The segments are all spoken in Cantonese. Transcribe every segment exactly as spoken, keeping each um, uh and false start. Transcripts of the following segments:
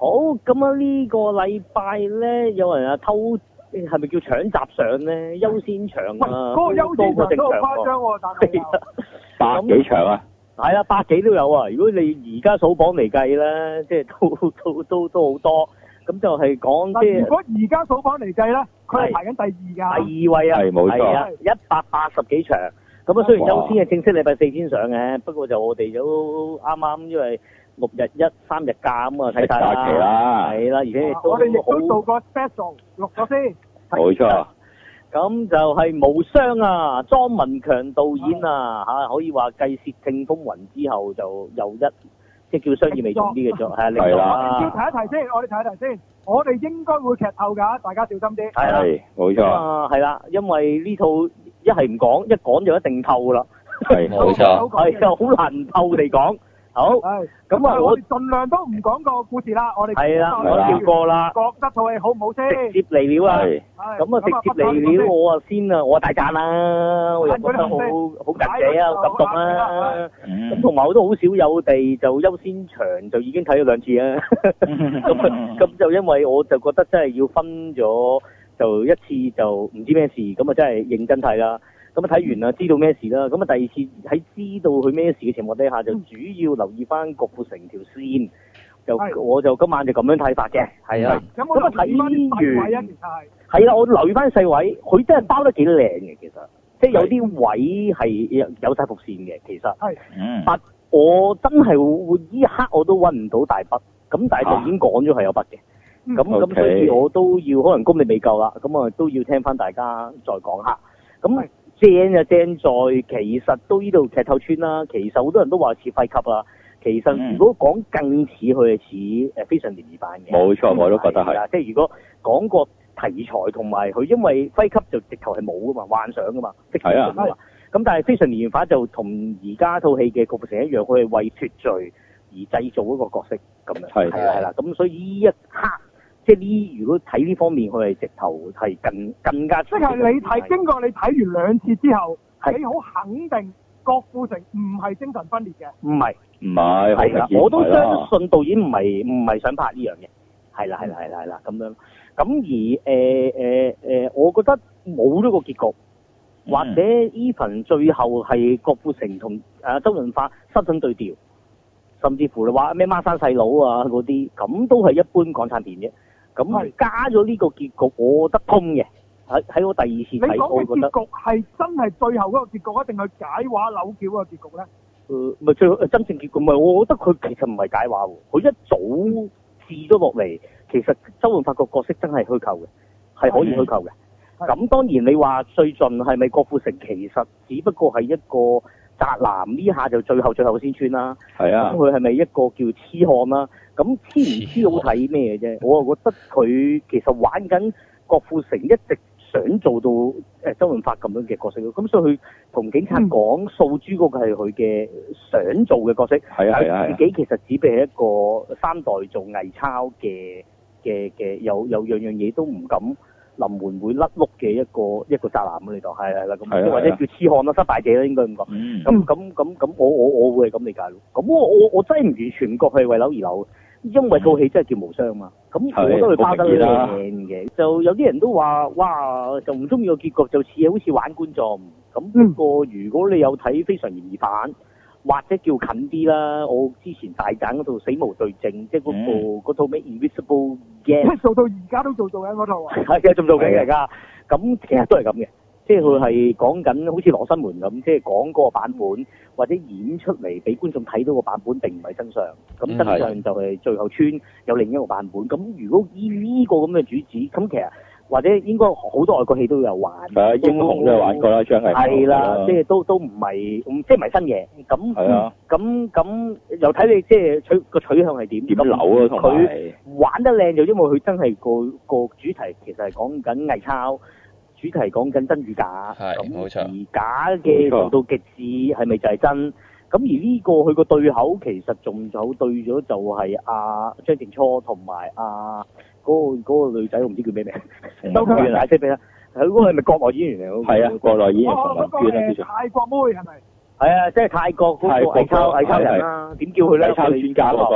好，咁啊呢個禮拜咧，有人啊偷，係咪叫搶閘上咧？優先場啊， 嗰個優先場都好誇張喎，但係百幾場啊！ 係啊，百幾都有啊！如果你而家數榜嚟計咧，即係都都都都好多。咁就係講即係。 如果而家數榜嚟計咧，佢係排緊第二㗎。 第二位啊， 係冇錯。 係啊，一百八十幾場。咁啊，雖然優先係正式禮拜四先上嘅，不過就我哋都啱啱因為六日一三日假咁啊，睇晒啦。 假期啦。 係啦，而且亦都我哋亦都做個 special 錄咗先。 冇錯。 咁就係無雙啊，莊文強導演啊，嚇可以話繼《竊聽風雲》之後就又一即係叫商業味重啲嘅咗，係啊， 係啦。 要提一提先，我哋提一提先，我哋應該會劇透㗎，大家小心啲。 係啦， 冇錯。 啊，係啦，因為呢套一係唔講，一講就一定透啦。 係冇錯。 係啊，好難透地講。好，咁啊， 我哋盡量都唔講個故事啦，我哋係啦，我跳過啦。 覺得套戲好唔好先？ 直接嚟料啊！咁啊，直接嚟料我啊先啊，我大讚啦，我又覺得好好緊嘅啊，好感動啦。咁同埋我都好少有地就優先場就已經睇咗兩次啊。咁咁就因為我就覺得真係要分咗，就一次就唔知咩事，咁啊真係認真睇啦。咁啊睇完啦，知道咩事啦。咁啊第二次喺知道佢咩事嘅情況底下，就主要留意翻郭富城條線。就我就今晚就咁樣睇法嘅，係啊。咁啊睇完，係啦，我留意翻細位，佢真係包得幾靚嘅，其實。即係有啲位係有晒伏線嘅，其實。係。嗯。但我真係會呢一刻我都揾唔到大筆，咁但係就已經講咗係有筆嘅。咁咁所以我都要可能功力未夠啦，咁啊都要聽翻大家再講下。咁。正就正在，其實都呢度劇透村啦。其實好多人都話似輝級啦。其實如果講更似佢係似誒非常聯誼版嘅。冇錯，我都覺得係。即係如果講個題材同埋佢，因為輝級就直頭係冇噶嘛，幻想噶嘛，即係啊。咁但係非常聯誼版就同而家套戲嘅郭富城一樣，佢係為脫罪而製造一個角色咁樣。係係啦，咁所以呢一刻。即係呢，如果睇呢方面，佢係直頭係更更加。即係你睇經過你睇完兩次之後，你好肯定郭富城唔係精神分裂嘅。唔係，唔係，係啦，我都相信導演唔係唔係想拍呢樣嘢。係啦，係啦，係啦，係啦，咁樣。咁而誒誒誒，我覺得冇咗個結局，嗯、或者 even 最後係郭富城同誒周潤發身份對調，甚至乎你話咩孖生細佬啊嗰啲，咁都係一般港產片啫。咁加咗呢個結局，我覺得通嘅。喺喺我第二次睇，我覺得。你講嘅結局係真係最後嗰個結局啊，定係解話扭橋嘅結局咧？誒，咪最真正結局咪？我覺得佢其實唔係解話喎，佢一早試咗落嚟，其實周潤發個角色真係虛構嘅，係可以虛構嘅。咁當然你話最盡係咪郭富城？其實只不過係一個宅男，呢下就最後最後先穿啦。係啊。咁佢係咪一個叫痴漢啦？咁黐唔黐好睇咩啫？我啊覺得佢其實玩緊郭富城一直想做到誒周潤發咁樣嘅角色咯。咁所以佢同警察講訴諸嗰個係佢嘅想做嘅角色。係啊係啊。自己其實只係一個三代做偽鈔嘅嘅嘅，有有樣樣嘢都唔敢臨門會甩碌嘅一個一個宅男喺呢度。係係啦，咁或者叫痴漢啦，失敗者啦應該咁講。咁咁咁咁，我我我會係咁理解咯。咁我我我真係唔完全唔覺佢係為樓而樓。因為套戲真係叫無雙嘛，咁我覺得佢包得靚嘅，就有啲人都話，哇，就唔中意個結局，就似好似玩觀眾。咁不過如果你有睇《非常嫌疑犯》，或者叫近啲啦，我之前大讚嗰套《死無對證》，即係嗰部嗰套咩《Invisible Game》，做到而家都做做緊嗰套啊，係啊，仲做緊嘅而家。咁其實都係咁嘅。即係佢係講緊好似羅生門咁，即係講嗰個版本，或者演出嚟俾觀眾睇到個版本並唔係真相，咁真相就係最後穿有另一個版本。咁如果依呢個咁嘅主旨，咁其實或者應該好多外國戲都有玩。係啊，英雄都有玩過啦，張藝謀。係啦，即係都都唔係，即係唔係新嘢。咁係啊。咁咁又睇你即係取個取向係點？點扭啊？同埋佢玩得靚就因為佢真係個個主題其實係講緊偽鈔。主題講緊真與假，咁而假嘅做到極致係咪就係真？咁而呢個佢個對口其實仲有對咗就係阿張靜初同埋阿嗰個嗰個女仔，我唔知叫咩名，周杰倫解釋俾啦。佢嗰個係咪國內演員嚟？係啊，國內演員馮文娟啊，叫做泰國妹係咪？係啊，即係泰國嗰個偽鈔偽鈔人啦，點叫佢咧？偽鈔專家嗰個。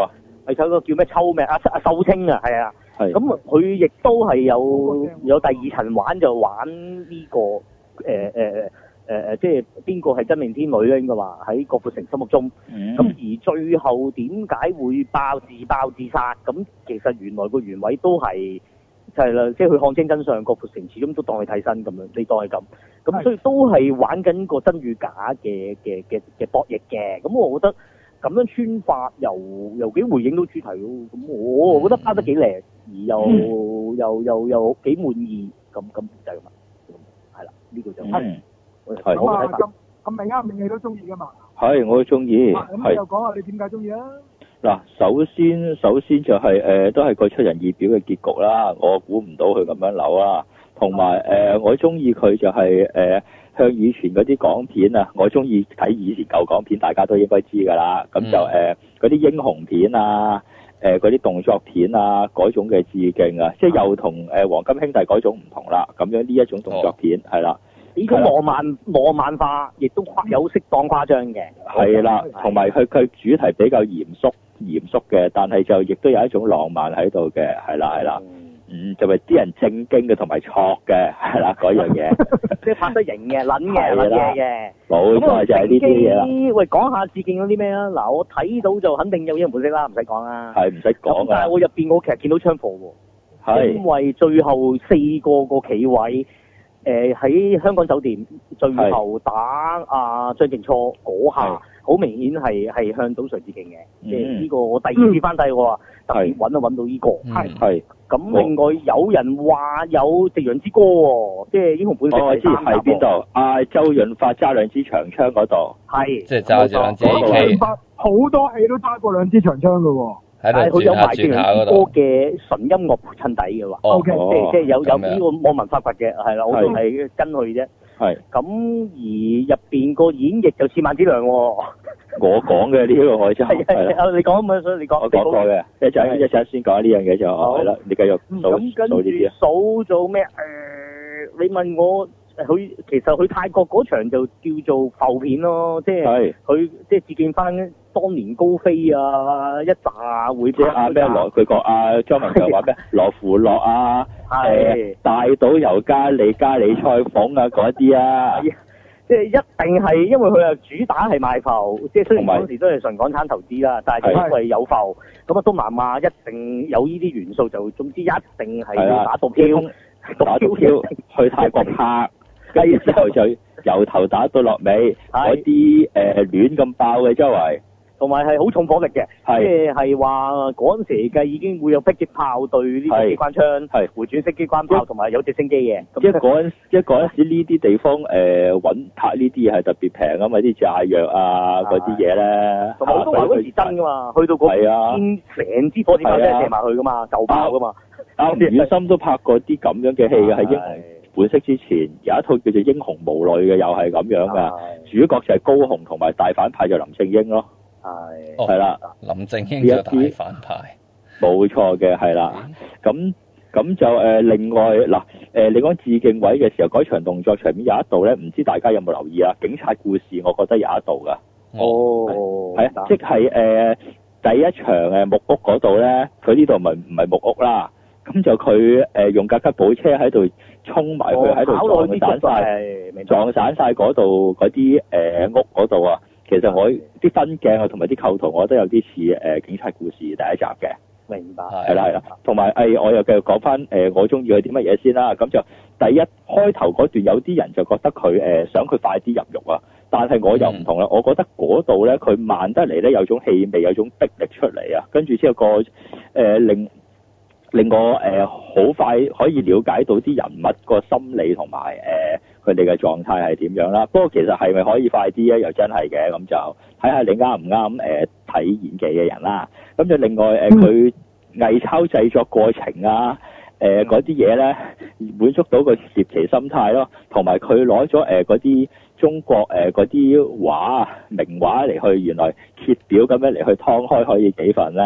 係有個叫咩秋咩啊啊秀清啊，係啊。 係。 咁佢亦都係有有第二層玩，就玩呢、這個誒誒誒誒誒，即係邊個係真命天女咧？應該話喺郭富城心目中。咁、嗯、而最後點解會爆自爆自殺？咁其實原來個原委都係就係、是、啦，即係佢看清真相，郭富城始終都當佢替身咁樣，你當係咁。咁所以都係玩緊個真與假嘅嘅嘅嘅博弈嘅。咁我覺得咁樣穿法又又幾回應到主題咯。咁我我覺得拍得幾靚，而又、嗯、又又又幾滿意。咁咁就係咁啦。係啦，呢、這個就係、是。 係咁啊，咁咁明啊，明你都中意噶嘛？ 係，我都中意。 咁你又講下你點解中意啊？ 嗱，首先首先就係、是、誒、呃，都係個出人意表嘅結局啦。我估唔到佢咁樣扭啊。同埋誒，我中意佢就係、是、誒、呃，向以前嗰啲港片啊，我中意睇以前舊港片，大家都應該知㗎啦。咁就誒，嗰啲、呃、英雄片啊，誒嗰啲動作片啊，嗰種嘅致敬啊，即係又同誒、呃、黃金兄弟嗰種唔同啦。咁樣呢一種動作片係啦。 呢種浪漫浪漫化，亦都有適當誇張嘅。 係啦，同埋佢佢主題比較嚴肅嚴肅嘅，但係就亦都有一種浪漫喺度嘅，係啦係啦。嗯，就係啲人正經嘅同埋錯嘅，係啦嗰樣嘢。 即係拍得型嘅，撚嘅，撚嘢嘅。 冇錯，就係呢啲嘢啦。 喂，講下致敬嗰啲咩啊？嗱，我睇到就肯定有英雄本色啦，唔使講啦。 係唔使講啊！ 但係我入邊我其實見到槍火喎。 係。 因為最後四個個企位。誒喺、呃、香港酒店最後打阿、啊、張靜初嗰下，好明顯係係向賭場致敬嘅。即係呢個我第二次翻睇我話特別揾都揾到呢、這個。係係。咁另外有人話有《夕陽之歌》喎，即係英雄本色。 我知係邊度？啊，周潤發揸兩支長槍嗰度。係。即係揸住兩支 A K。 好多戲都揸過兩支長槍㗎喎。 但係佢有埋《夕陽之歌》嘅純音樂襯底嘅喎。O K，即係即係有有呢個網民發掘嘅，係啦，我都係跟佢啫。係。咁而入邊個演繹就似萬梓良喎。 我講嘅呢個我真係。係係你講咪，所以你講。 我講過嘅，一陣一陣先講呢樣嘢就係啦，你繼續數數呢啲啊。 數咗咩？誒，你問我。佢其實佢泰國嗰場就叫做浮片咯，即係佢即係致敬翻當年高飛啊一紮會即係阿咩羅佢講阿張文強話咩羅芙諾啊，誒大島由加利加里菜鳳啊嗰啲啊， 即係一定係因為佢啊主打係賣浮，即係雖然嗰時都係純港產投資啦，但係因為有浮，咁啊東南亞一定有呢啲元素，就總之一定係要打毒漂， 打毒漂去泰國拍。跟住之後就由頭打到落尾，嗰啲誒亂咁爆嘅周圍， 同埋係好重火力嘅，即係係話嗰陣時計已經會有迫擊炮對呢個機關槍，係回轉式機關炮，同埋有直升機嘅。 即係嗰陣，即係嗰陣時呢啲地方誒揾拍呢啲嘢係特別平啊嘛，啲炸藥啊嗰啲嘢咧， 同埋好多話嗰時真噶嘛，去到嗰邊成支火箭炮都係射埋去噶嘛，就爆噶嘛。 阿吳宇森都拍過啲咁樣嘅戲嘅，係英雄本色之前有一套叫做《英雄無淚》嘅，又係咁樣噶，主角就係高雄，同埋大反派就林正英咯。係，係啦， 林正英就大反派。 冇錯嘅，係啦。咁咁就誒，另外嗱誒，你講致敬位嘅時候，嗰場動作場面有一度咧，唔知大家有冇留意啊？警察故事，我覺得有一度噶。 哦。係啊， 即係誒第一場誒木屋嗰度咧，佢呢度咪唔係木屋啦。咁就佢誒、呃、用架吉普車喺度衝埋佢喺度撞散晒，撞散晒嗰度嗰啲誒屋嗰度啊！其實我啲分鏡啊同埋啲構圖，我覺得有啲似誒警察故事第一集嘅。 明白。 係啦係啦，同埋誒我又繼續講翻誒我中意佢啲乜嘢先啦。咁就第一開頭嗰段有啲人就覺得佢誒、呃、想佢快啲入獄啊，但係我又唔同啦，嗯、我覺得嗰度咧佢慢得嚟咧有種氣味，有種逼力出嚟啊，跟住之後個誒、呃、令。令我誒好、呃、快可以了解到啲人物個心理同埋誒佢哋嘅狀態係點樣啦。不過其實係咪可以快啲咧？又真係嘅，咁就睇下你啱唔啱誒睇演技嘅人啦。咁就另外誒佢、呃、偽鈔製作過程啊，誒嗰啲嘢咧滿足到個獵奇心態咯。同埋佢攞咗誒嗰啲中國誒嗰啲畫名畫嚟去原來揭表咁樣嚟去劏開可以幾份咧。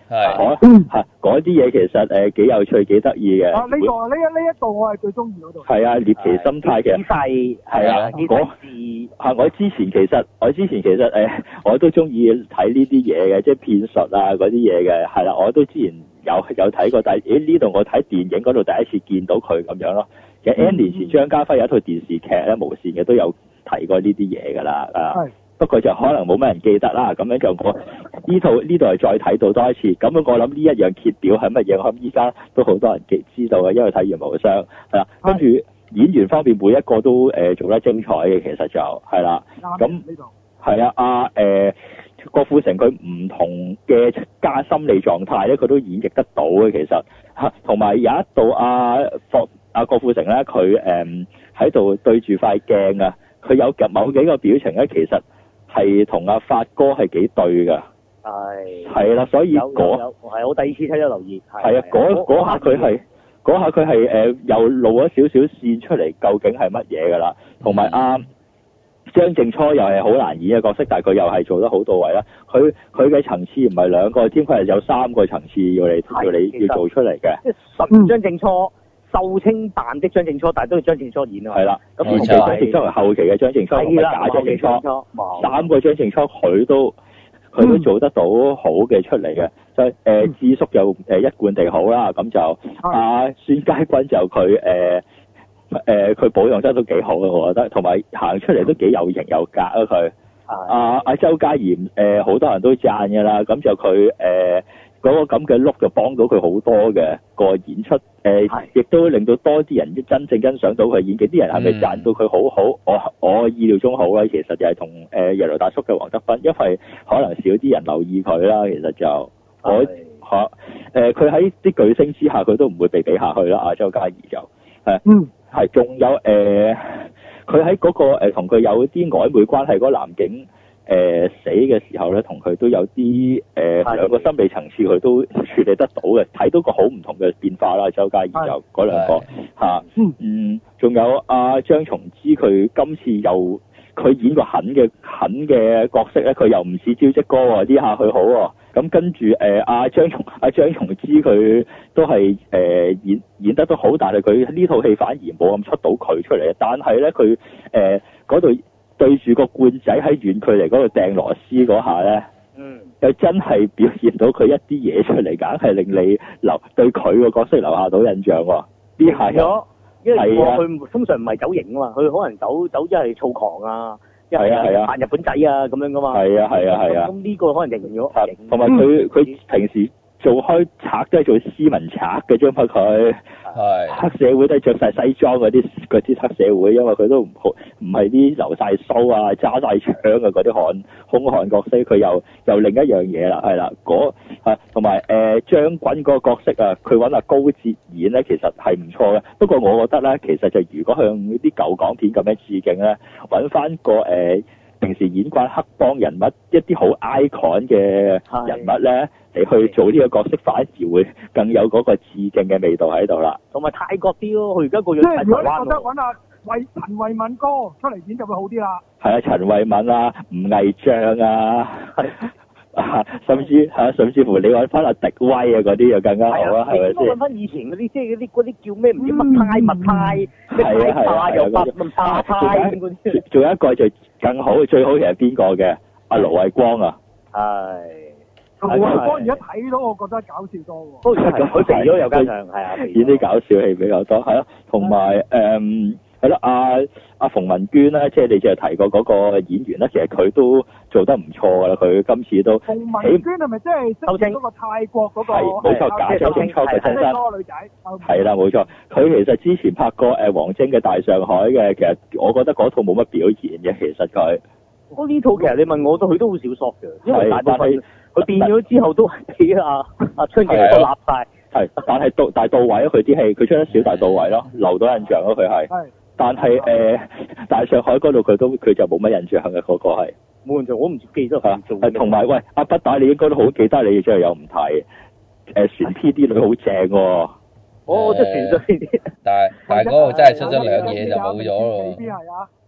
係係嗰啲嘢其實誒幾有趣幾得意嘅。 啊呢個呢一呢一度我係最中意嗰度。 係啊，獵奇心態嘅。 細係啊，嗰係我之前其實我之前其實誒我都中意睇呢啲嘢嘅，即係騙術啊嗰啲嘢嘅，係啦，我都之前有有睇過，但係誒呢度我睇電影嗰度第一次見到佢咁樣咯。其實 N 年前張家輝有一套電視劇咧，無線嘅都有提過呢啲嘢㗎啦，啊。不過就可能冇乜人記得啦，咁樣就我呢套呢度係再睇到多一次，咁樣我諗呢一樣揭表係乜嘢？我諗依家都好多人記知道嘅，因為睇完無雙係啦。跟住演員方面每一個都誒、呃、做得精彩嘅，其實就係啦。咁係啊，阿誒郭富城佢唔同嘅加心理狀態咧，佢都演繹得到嘅，其實嚇。同埋有一度阿霍阿郭富城咧，佢誒喺度對住塊鏡啊，佢有及某幾個表情咧，其實。係同阿發哥係幾對㗎，係係啦，所以嗰係我第二次睇咗留意， 係啊，嗰嗰下佢係嗰下佢係誒又露咗少少線出嚟，究竟係乜嘢㗎啦？同埋阿張靜初又係好難演嘅角色，但係佢又係做得好到位啦。佢佢嘅層次唔係兩個添，佢係有三個層次要你要你要做出嚟嘅。 即係純張靜初。秀清扮的張靜初，但係都係張靜初演啊嘛。 係啦，咁同張靜初係後期嘅張靜初，唔係假張靜初。三個張靜初佢都佢都做得到好嘅出嚟嘅，就誒、呃、智叔就誒一貫地好啦，咁就阿孫佳君就佢誒誒佢保養得都幾好嘅，我覺得，同埋行出嚟都幾有型有格啊佢。阿阿周家賢誒好多人都讚㗎啦，咁就佢誒。呃嗰個咁嘅 look 就幫到佢好多嘅個演出，誒、呃，亦都令到多啲人真正欣賞到佢演技。啲人係咪讚到佢好好？我我意料中好啦，其實就係同誒日流大叔嘅黃德斌，因為可能少啲人留意佢啦。其實就我嚇誒，佢喺啲巨星之下，佢都唔會被比下去啦。阿周家怡就係嗯係，仲有誒，佢喺嗰個同佢、呃、有啲曖昧關係嗰個男警。誒、呃、死嘅時候咧，同佢都有啲誒、呃、兩個心理層次，佢都處理得到嘅，睇到個好唔同嘅變化啦。周家怡就嗰兩個嚇，嗯，仲有阿、啊、張松之，佢今次又佢演個狠嘅狠嘅角色咧，佢又唔似招積哥喎，呢下佢好喎。咁跟住誒阿張松阿、啊、張松之佢都係誒、呃、演演得都好，但係佢呢套戲反而冇咁出到佢出嚟。但係咧佢誒嗰度。對住個罐仔喺遠距離嗰度掟螺絲嗰下咧，嗯，又真係表現到佢一啲嘢出嚟，梗係令你留對佢個角色留下到印象喎。呢下咗，因為佢通常唔係走型啊嘛，佢可能走走一係躁狂啊，一係啊扮日本仔啊咁樣噶嘛。係啊係啊係啊。咁呢個可能型咗。同埋佢佢平時做開賊都係做斯文賊嘅啫嘛，佢。係黑社會都係着晒西裝嗰啲嗰啲黑社會，因為佢都唔好唔係啲留晒鬚啊、揸晒槍啊嗰啲悍兇悍角色，佢又又另一樣嘢啦，係啦，嗰係同埋誒將軍嗰個角色啊，佢揾阿高捷演咧，其實係唔錯嘅。不過我覺得咧，其實就如果向啲舊港片咁樣致敬咧，揾翻個誒、呃、平時演慣黑幫人物一啲好 icon 嘅人物咧。你去做呢個角色，反而會更有嗰個致敬嘅味道喺度啦。同埋泰國啲咯，佢而家個樣太台灣。即係如果你覺得揾阿魏陳慧敏哥出嚟演就會好啲啦。係啊，陳慧敏啊，吳毅將啊，啊，甚至嚇、啊，甚至乎你揾翻阿迪威啊嗰啲又更加好啊，係咪先？揾翻以前嗰啲，即係嗰啲嗰啲叫咩唔知乜派乜派，咩派派又乜乜派派嗰啲。仲有一個就更好，最好嘅係邊個嘅？阿盧偉光啊。係。盧偉光而家睇到，我覺得搞笑多喎。都係佢肥咗又加上，係啊，演啲搞笑戲比較多，係咯。同埋誒係咯，阿阿馮文娟咧，即係你淨係提過嗰個演員咧，其實佢都做得唔錯㗎啦。佢今次都馮文娟係咪即係周星嗰個泰國嗰個？係冇錯，假周星初嘅親生。嗰個女仔。係啦，冇錯。佢其實之前拍過誒王晶嘅《大上海》嘅，其實我覺得嗰套冇乜表現嘅，其實佢。我呢套其實你問我都佢都好少索嘅，因為大部分。佢變咗之後都係俾阿阿春姐都立晒，係，但係到但係到位咯，佢啲戲佢出得少，但係到位咯，留到印象咯，佢係。係。但係誒，大上海嗰度佢都佢就冇乜印象嘅嗰個係。冇印象，我唔記得佢做。係同埋喂，阿不打你應該都好記得，你真係有唔睇誒船 P 啲女好正喎。哦，即係船上呢啲。但係但係嗰個真係出咗兩嘢就冇咗咯。係啊。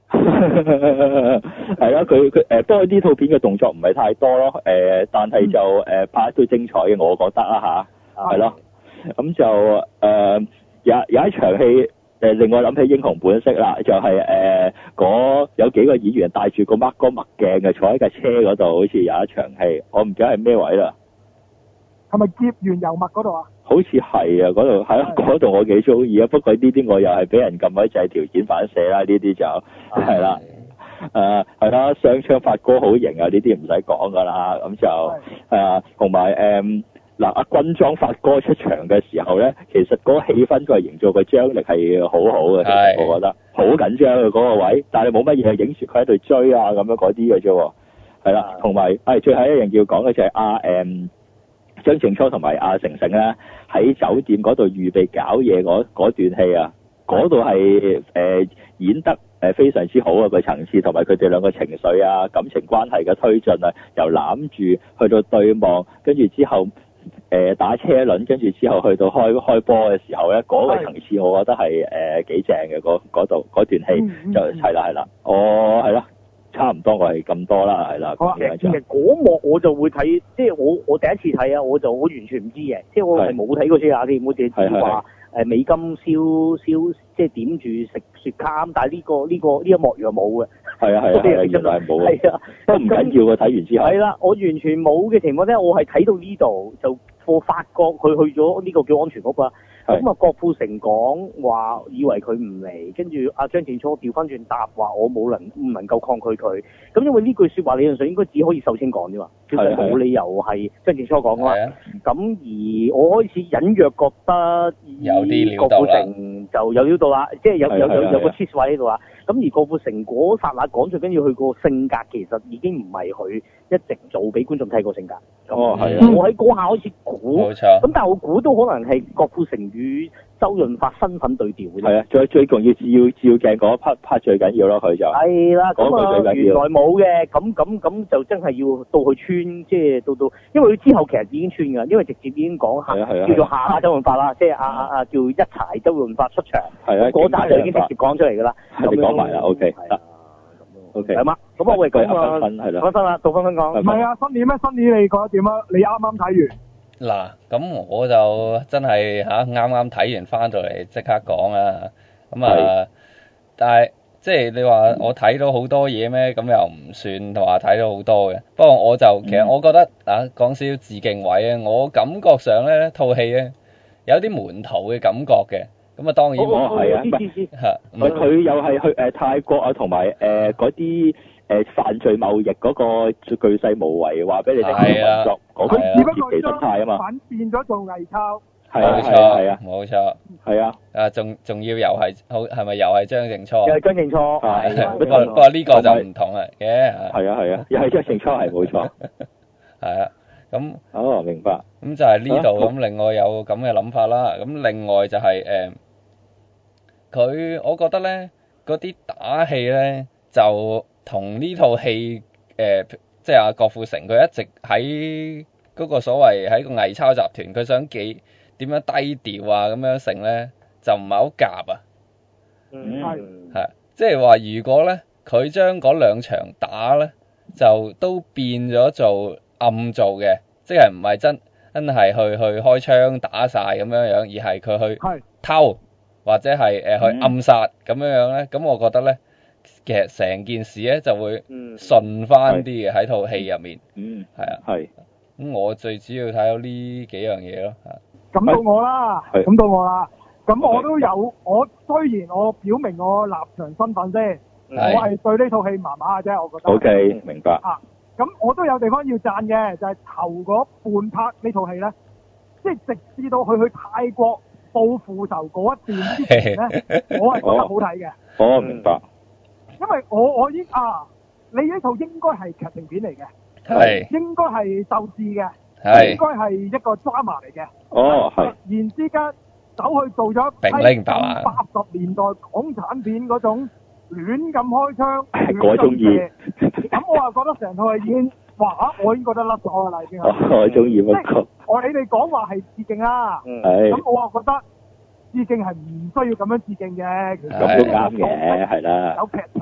係啦，佢佢誒，不過呢套片嘅動作唔係太多咯，誒、呃，但係就誒、呃、拍得都精彩嘅，我覺得啦吓，係、啊、咯，咁就誒、呃、有有一場戲誒、呃、令我諗起英雄本色啦，就係誒嗰有幾個演員帶住個乜哥墨鏡嘅坐喺架車嗰度，好似有一場戲，我唔記得係咩位啦。 係咪劫完油墨嗰度啊？好似係啊，嗰度係咯，嗰度我幾中意啊。不過呢啲我又係俾人撳位掣條件反射啦，呢啲就係啦。誒係啦，雙槍發哥好型啊！呢啲唔使講噶啦。咁就誒同埋誒嗱，阿軍裝發哥出場嘅時候咧，其實嗰個氣氛佢係營造個張力係好好嘅，其實我覺得好緊張嘅嗰個位，但係冇乜嘢影住佢喺度追啊咁樣嗰啲嘅啫。係啦，同埋係最後一樣要講嘅就係阿誒。張靜初同埋阿成成咧喺酒店嗰度預備搞嘢嗰段戲啊，嗰度係誒演得誒非常之好啊，個層次同埋佢哋兩個情緒啊、感情關係嘅推進啊，由攬住去到對望，跟住之後誒、呃、打車輪，跟住之後去到開開波嘅時候咧，嗰、那個層次我覺得係誒幾正嘅，嗰度嗰段戲、嗯、就係啦係啦，哦係啦。差唔多我係咁多啦，係啦。 其實其實嗰幕我就會睇，即係我我第一次睇啊，我就我完全唔知嘅，即係我係冇睇過先啊啲，我淨係知話誒美金燒燒，即係點住食雪茄，但係呢個呢個呢一幕又冇嘅。係啊係啊，原來係冇嘅。係啊，都唔緊要嘅，睇完之後。係啦，我完全冇嘅情況咧，我係睇到呢度就我發覺佢去咗呢個叫安全屋啦。咁啊，郭富城講話以為佢唔嚟，跟住阿張靜初調翻轉答話我冇能唔能夠抗拒佢。咁因為呢句説話理論上應該只可以秀清講啫嘛，其實冇理由係張靜初講噶嘛。咁而我開始隱約覺得有啲料到郭富城就有料到啦，即係有有有有個 twist 位喺度啊。咁而郭富城嗰剎那講最緊要佢個性格其實已經唔係佢一直做俾觀眾睇個性格。 哦，係啊。 我喺嗰下開始估， 冇錯。 咁但係我估都可能係郭富城與周潤發身份對調嘅。 係啊，最最重要照照鏡嗰 part part 最緊要咯，佢就係啦。咁啊，原來冇嘅，咁咁咁就真係要到去穿，即係到到，因為佢之後其實已經穿㗎，因為直接已經講下叫做下下周潤發啦，即係阿阿阿叫一柴周潤發出場。係啊。嗰陣就已經直接講出嚟㗎啦。 係你講埋啦 ，OK 得。O K，係嘛？咁啊，喂，咁啊，分分啦，到分分講。唔係啊，新年咩？新年你覺得點啊？你啱啱睇完。 嗱，咁我就真係嚇啱啱睇完翻到嚟即刻講啊。咁啊，但係即係你話我睇到好多嘢咩？咁又唔算話睇到好多嘅。不過我就其實我覺得、嗯、啊，講少少致敬位啊，我感覺上咧套戲咧有啲門徒嘅感覺嘅。咁啊，當然哦，係啊，唔係佢又係去誒、呃、泰國啊，同埋誒嗰啲誒犯罪貿易嗰個巨細無遺，話俾你聽嘅動作，嗰個貼地生態啊嘛， 反變咗做偽鈔， 係啊係啊係啊， 冇錯， 係啊， 啊仲仲要又係好係咪又係張靜初？ 又係張靜初，係， 不過不過呢個就唔同啦嘅， 係啊係啊，又係張靜初係冇錯， 係啊，咁哦明白， 咁就係呢度咁，另外有咁嘅諗法啦，咁另外就係誒。佢，我覺得咧，嗰啲打戲咧，就同呢套戲誒，即係阿郭富城，佢一直喺嗰個所謂喺個偽鈔集團，佢想幾點樣低調啊，咁樣成咧，就唔係好夾啊。 嗯，係。 係，即係話如果咧，佢將嗰兩場打咧，就都變咗做暗做嘅，即係唔係真真係去去開槍打晒咁樣樣，而係佢去偷。或者係誒、呃、去暗殺咁樣樣咧，咁我覺得咧，其實成件事咧就會順翻啲嘅喺套戲入面。嗯，係啊，係。咁我最主要睇到呢幾樣嘢咯。 咁到我啦，咁到我啦。咁我都有，我雖然我表明我立場身份先，我係對呢套戲麻麻嘅啫，我覺得。O K，明白。啊，咁我都有地方要讚嘅，就係、是、頭嗰半 part 呢套戲咧，即係直至到佢去泰國報復仇嗰一段之前咧，我係覺得好睇嘅。 我明白。因為我我已經啊，你呢套應該係劇情片嚟嘅， 係應該係鬥智嘅， 係應該係一個 drama 嚟嘅。 哦，係。 突然之間走去做咗一八十年代港產片嗰種亂咁開槍， 我中意。 咁我又覺得成套係已經。哇！我已經覺得甩咗㗎啦，已經係。 我中意乜個？ 我你哋講話係致敬啦， 係。 咁我啊覺得致敬係唔需要咁樣致敬嘅。 咁都啱嘅，係啦。 有劇情，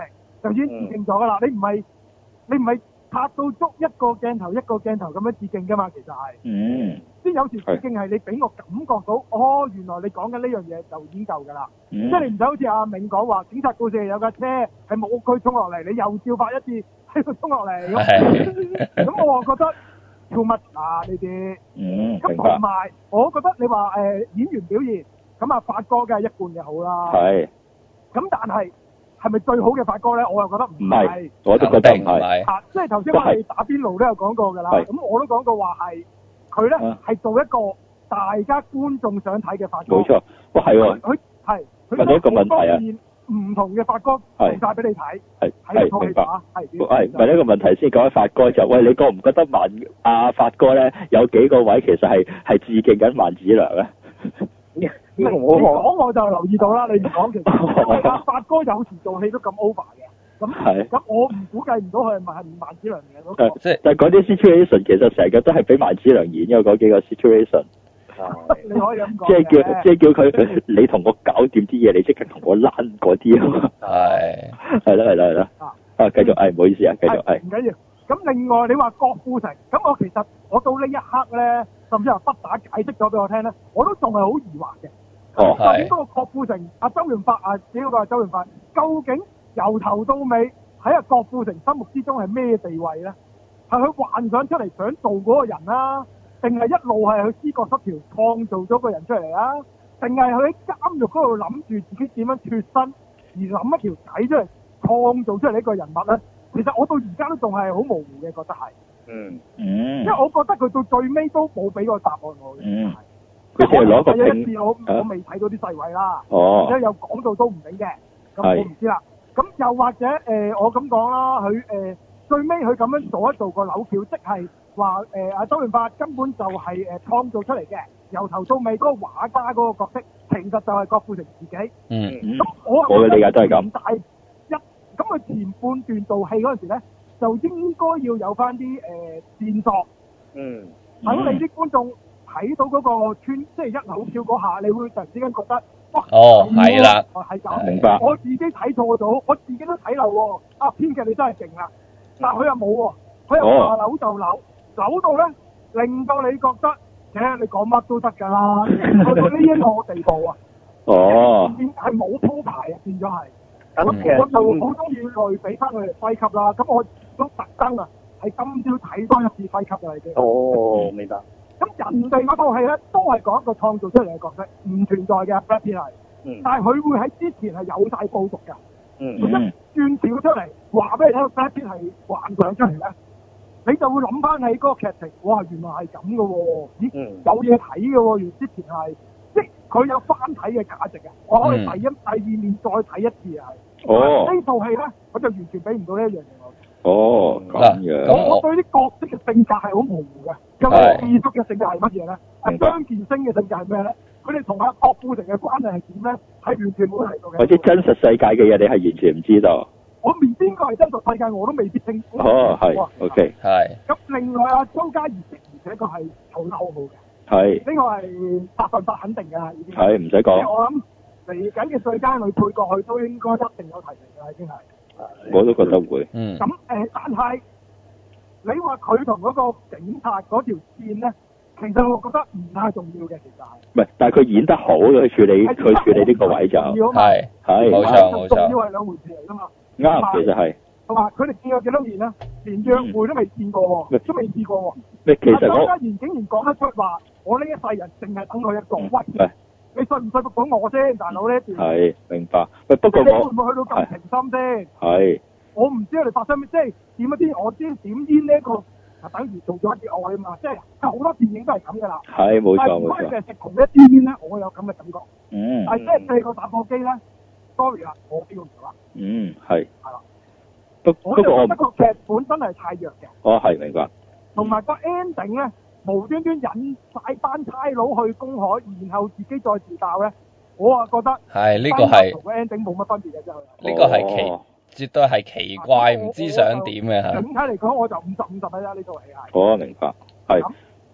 就已經致敬咗噶啦。你唔係你唔係拍到足一個鏡頭一個鏡頭咁樣致敬噶嘛，其實係。 嗯。 即係有時致敬係你俾我感覺到，哦，原來你講緊呢樣嘢就已經夠噶啦。 嗯。 即係你唔使好似阿銘講話，警察故事有架車係冇區衝落嚟，你又照拍一次喺度衝落嚟咁。咁我覺得。做乜啊？呢啲， 嗯， 咁同埋，我覺得你話誒、呃、演員表現，咁啊發哥梗係一貫嘅好啦。係。咁但係係咪最好嘅發哥咧？我又覺得唔係。 我都覺得唔係。 啊，即係頭先我哋打邊爐都有講過㗎啦。咁我都講過話係佢咧係做一個大家觀眾想睇嘅發哥。冇錯，哇係喎。佢係佢問一個問題啊。唔同嘅發哥做晒俾你睇，係係明白，係係問一個問題先講緊發哥就，喂你覺唔覺得萬阿發哥咧有幾個位其實係係致敬緊萬梓良咧？你講我就留意到啦，你唔講其實，因為阿發哥有時做戲都咁 over 嘅，咁咁我唔估計唔到佢係咪係萬梓良嘅嗰個，即係但係嗰啲 situation 其實成日都係俾萬梓良演，因為嗰幾個 situation。你可以咁講，即係叫，即係叫佢，你同我搞掂啲嘢，你即刻同我攔嗰啲啊！係，係啦，係啦，係啦。啊，繼續，誒，唔好意思啊，繼續，係。唔緊要。咁另外，你話郭富城，咁我其實我到呢一刻咧，甚至係不打解釋咗俾我聽咧，我都仲係好疑惑嘅。哦，係。究竟嗰個郭富城，阿周潤發啊，只嗰個係周潤發，究竟由頭到尾喺阿郭富城心目之中係咩地位咧？係佢幻想出嚟想做嗰個人啦？定係一路係佢思覺失調創造咗個人出嚟啊？定係佢喺監獄嗰度諗住自己點樣脫身，而諗一條計出嚟創造出嚟呢個人物咧？其實我到而家都仲係好模糊嘅，覺得係。嗯嗯。因為我覺得佢到最尾都冇俾個答案我嘅。嗯。佢淨係攞個拼。第一次我我未睇到啲細位啦。哦。而且有講到都唔定嘅，咁我唔知啦。咁又或者誒，我咁講啦，佢誒最尾佢咁樣做一做個扭橋，即係。話誒阿周潤發根本就係誒創造出嚟嘅，由頭到尾嗰個畫家嗰個角色，其實就係郭富城自己。嗯，咁我我嘅理解都係咁。大一咁佢前半段做戲嗰陣時咧，就應該要有翻啲誒線索。嗯。等你啲觀眾睇到嗰個穿，即係一扭跳嗰下，你會突然之間覺得哇！哦，係啦，係咁。明白。我自己睇錯咗，我自己都睇漏喎。啊，編劇你真係勁啦！但係佢又冇喎，佢又話扭就扭。扭到咧，令到你覺得，其實你講乜都得㗎啦，去到呢一個地步啊！哦，變係冇鋪排啊，變咗係。咁我就好中意類比翻佢哋輝級啦。咁我都特登啊，係今朝睇多一次輝級啦已經。哦，明白。咁人哋嗰套戲咧，都係講一個創造出嚟嘅角色，唔存在嘅 Brad Pitt 係。嗯。但係佢會喺之前係有晒佈局㗎。嗯。佢一轉條出嚟，話俾你聽，Brad Pitt 係幻想出嚟咧。你就會諗翻起嗰個劇情，哇！原來係咁嘅喎，咦？嗯、有嘢睇嘅喎，原來之前係，即係佢有翻睇嘅價值啊！我可以第一、嗯、第二面再睇一次啊！哦，呢套戲咧，我就完全俾唔到呢一樣嘢我。哦，咁樣。咁我對啲角色嘅性格係好模糊嘅。咁智叔嘅性格係乜嘢咧？係張建升嘅性格係咩咧？佢哋同阿郭富城嘅關係係點咧？係完全冇提到嘅。或者真實世界嘅嘢，你係完全唔知道。我未邊個係真實世界，我都未必清楚。哦，係 ，OK，係。咁另外阿周家怡的而且確係做得好好嘅。係。呢個係百分百肯定嘅啦，已經。係，唔使講。我諗嚟緊嘅最佳女配角，佢都應該一定有提名嘅啦，已經係。我都覺得會。嗯。咁誒，但係你話佢同嗰個警察嗰條線咧，其實我覺得唔太重要嘅，其實係。唔係，但係佢演得好，佢處理佢處理呢個位就係係冇錯冇錯。重要係兩回事嚟㗎嘛。啱，其實係。同埋佢哋見過幾多面咧？連約會都未見過喎，都未試過喎。咩？其實我。周家賢竟然講得出話，我呢一世人淨係等佢一個。喂，你信唔信服到我先，大佬呢一段？係，明白。喂，不過我。你會唔會去到咁情深先？係。我唔知佢哋發生咩，即係點一啲，我知點煙呢一個，係等於做咗一啲愛啊嘛，即係好多電影都係咁噶啦。係，冇錯冇錯。但係如果你淨係食同一啲煙咧，我有咁嘅感覺。嗯。但係即係四個打火機咧。sorry 啦，我呢個唔得啦。嗯，係。係啦。不不過我覺得個劇本真係太弱嘅。哦，係明白。同埋個 ending 咧，無端端引晒班差佬去公海，然後自己再自爆咧，我啊覺得係呢個係同個 ending 冇乜分別嘅啫。呢個係奇，絕對係奇怪，唔知想點嘅嚇。整體嚟講，我就五十五十啦，呢套戲係。哦，明白。係。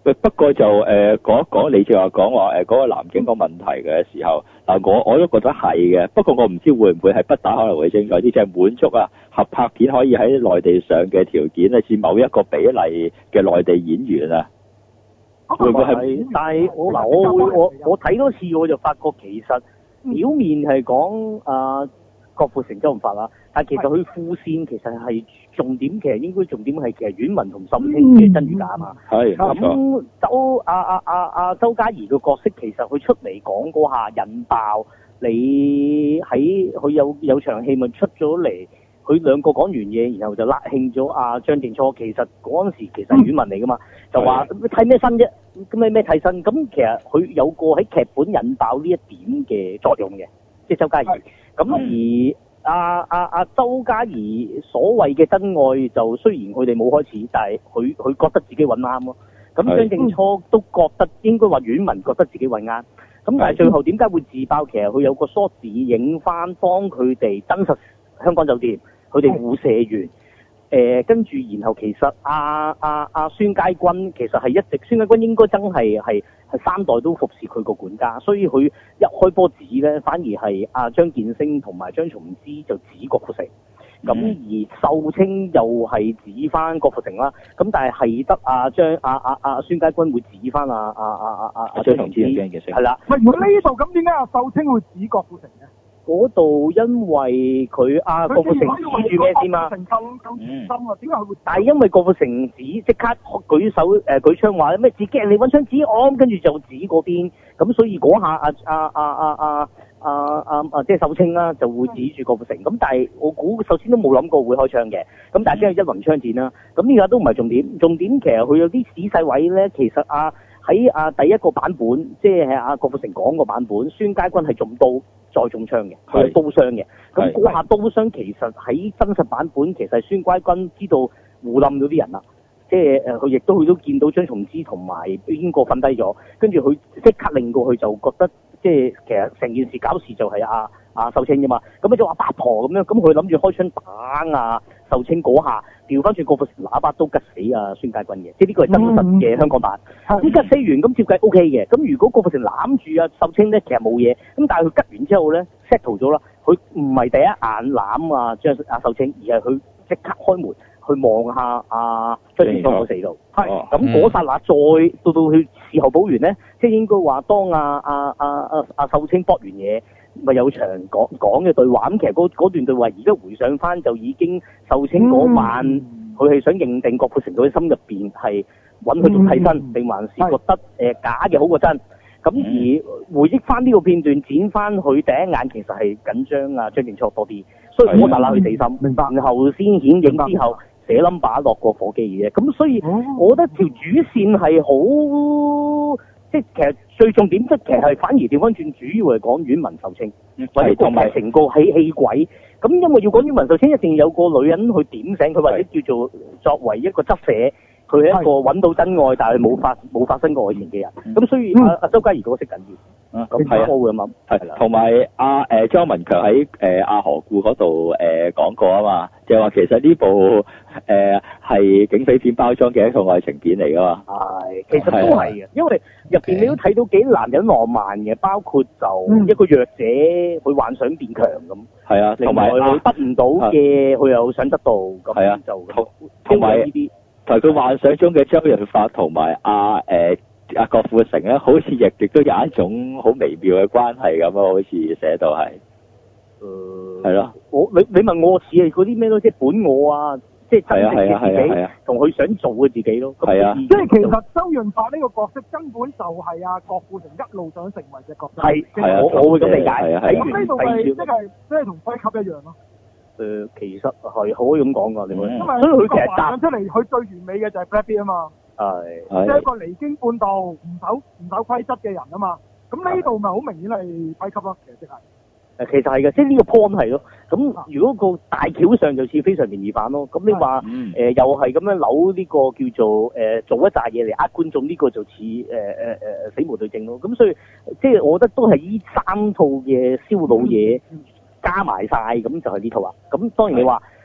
喂，不過就誒講一講，你就話講話誒嗰個南京個問題嘅時候，嗱我我都覺得係嘅，不過我唔知會唔會係不打可能會精彩啲，就係滿足啊合拍片可以喺內地上嘅條件啊，至某一個比例嘅內地演員啊，會唔會係？ 但係我嗱，我會我我睇多次我就發覺其實表面係講啊郭富城、周潤發啦，但係其實佢副線其實係重點，其實應該重點係其實阮文同秀清嘅真與假啊嘛。 係。 咁周阿阿阿阿周嘉怡嘅角色其實佢出嚟講嗰下引爆，你喺佢有有場戲咪出咗嚟，佢兩個講完嘢，然後就辣興咗阿張靜初。其實嗰陣時其實係阮文嚟噶嘛，就話替咩身啫？咁咩咩替身？咁其實佢有個喺劇本引爆呢一點嘅作用嘅，即係周嘉怡。咁而阿阿阿周嘉怡所謂嘅真愛，就雖然佢哋冇開始，但係佢佢覺得自己揾啱咯。咁張靜初都覺得應該話阮文覺得自己揾啱。咁但係最後點解會自爆？其實佢有個 shot 影翻幫佢哋真實香港酒店，佢哋互射完。誒跟住，然後其實阿阿阿孫佳君其實係一直，孫佳君應該真係係係三代都服侍佢個管家，所以佢一開波指咧，反而係阿張建升同埋張松之就指郭富城，咁、嗯、而秀清又係指翻郭富城啦。咁但係係得阿張阿阿阿孫佳君會指翻阿阿阿阿阿阿張松之嘅，係啦。 喂，如果呢度咁點解阿秀清會指郭富城嘅？ 嗰度因為佢阿郭富城指住咩先嘛？ 咁咁心啊，點解佢會？ 但係因為郭富城指即刻舉手誒、呃、舉槍話咩自己人嚟揾槍指我，跟住就指嗰邊，咁所以嗰下阿阿阿阿阿阿阿阿即係秀清啦，就會指住郭富城。咁但係我估秀清都冇諗過會開槍嘅，咁但係因為一輪槍戰啦。咁呢個都唔係重點，重點其實佢有啲仔細位咧，其實啊喺啊第一個版本，即係阿郭富城講個版本，孫佳君係中刀。再中槍嘅，佢係刀傷嘅。咁嗰下刀傷其實喺真實版本，其實孫佳君知道胡冧咗啲人啦。即係誒，佢亦都佢都見到張松之同埋邊個瞓低咗，跟住佢即刻令過去就覺得，即係其實成件事搞事就係阿阿秀清啫嘛。咁佢就話八婆咁樣，咁佢諗住開槍打啊秀清嗰下，調翻轉郭富城拿把刀吉死啊孫佳君嘅，即係呢個係真實嘅香港版。咁、嗯、吉死完咁照計 O K 嘅，咁如果郭富城攬住啊秀清咧，其實冇嘢。咁但係佢吉完之後咧 settle 咗啦，佢唔係第一眼攬啊張阿秀清，而係佢即刻開門。去望下阿張靜初嗰死度，係咁嗰剎那再到到佢事後補完咧，即係應該話當阿阿阿阿阿秀清搏完嘢，咪有場講講嘅對話。咁其實嗰嗰段對話而家回想翻，就已經秀清嗰晚佢係、嗯、想認定郭富城佢心入邊係揾佢做替身，定、嗯、還是覺得誒、呃、假嘅好過真。咁、嗯、而回憶翻呢個片段，剪翻佢第一眼其實係緊張啊張靜初多啲，所以嗰剎那佢死心。明白。然後先顯影之後。寫 number 落個火機嘅啫，咁所以我覺得條主線係好，即係其實最重點，即係其實係反而調翻轉，主要係講阮文秀清，或者同埋成個戲戲軌。咁因為要講阮文秀清，一定要有個女人去點醒佢，或者叫做作為一個側寫，佢係一個揾到真愛，但係冇發冇發生過愛情嘅人。咁、嗯、所以阿阿、嗯、周嘉怡嗰個識緊要。咁係啊，我會咁諗。係啦，同埋阿誒張文強喺誒阿何故嗰度誒講過啊嘛，就係話其實呢部誒係、呃、警匪片包裝嘅一套愛情片嚟噶嘛。係，其實都係嘅，因為入邊你都睇到幾男人浪漫嘅，包括就一個弱者佢幻想變強咁。係啊，同埋佢得唔到嘅，佢又想得到咁。係啊，就同埋呢啲，同埋佢幻想中嘅周潤發同埋阿誒。阿郭富城咧，好似亦亦都有一種好微妙嘅關係咁啊，好似寫到係，誒，係咯。我你你問我似係嗰啲咩咯，即係本我啊，即係真實嘅自己，同佢想做嘅自己咯。係啊，即係其實周潤發呢個角色根本就係阿郭富城一路想成為嘅角色。係係啊，我我會咁理解。咁呢度咪即係即係同輝級一樣咯。誒，其實係可以咁講噶，你會。因為所以佢其實彈出嚟，佢最完美嘅就係 Brad Pitt 啊嘛。係，即係一個離經叛道、唔守唔守規則嘅人啊嘛。咁呢度咪好明顯係低級咯，其實即係。誒，其實係嘅，即係呢個 point 係咯。咁如果個大橋上就似非常嫌疑犯咯。咁你話誒、嗯呃、又係咁樣扭呢個叫做誒、呃、做一紮嘢嚟呃觀眾，呢、呢個就似誒誒誒死無對證咯。咁所以即係我覺得都係呢三套嘅燒腦嘢加埋晒，咁就係呢套啊。咁當然你話。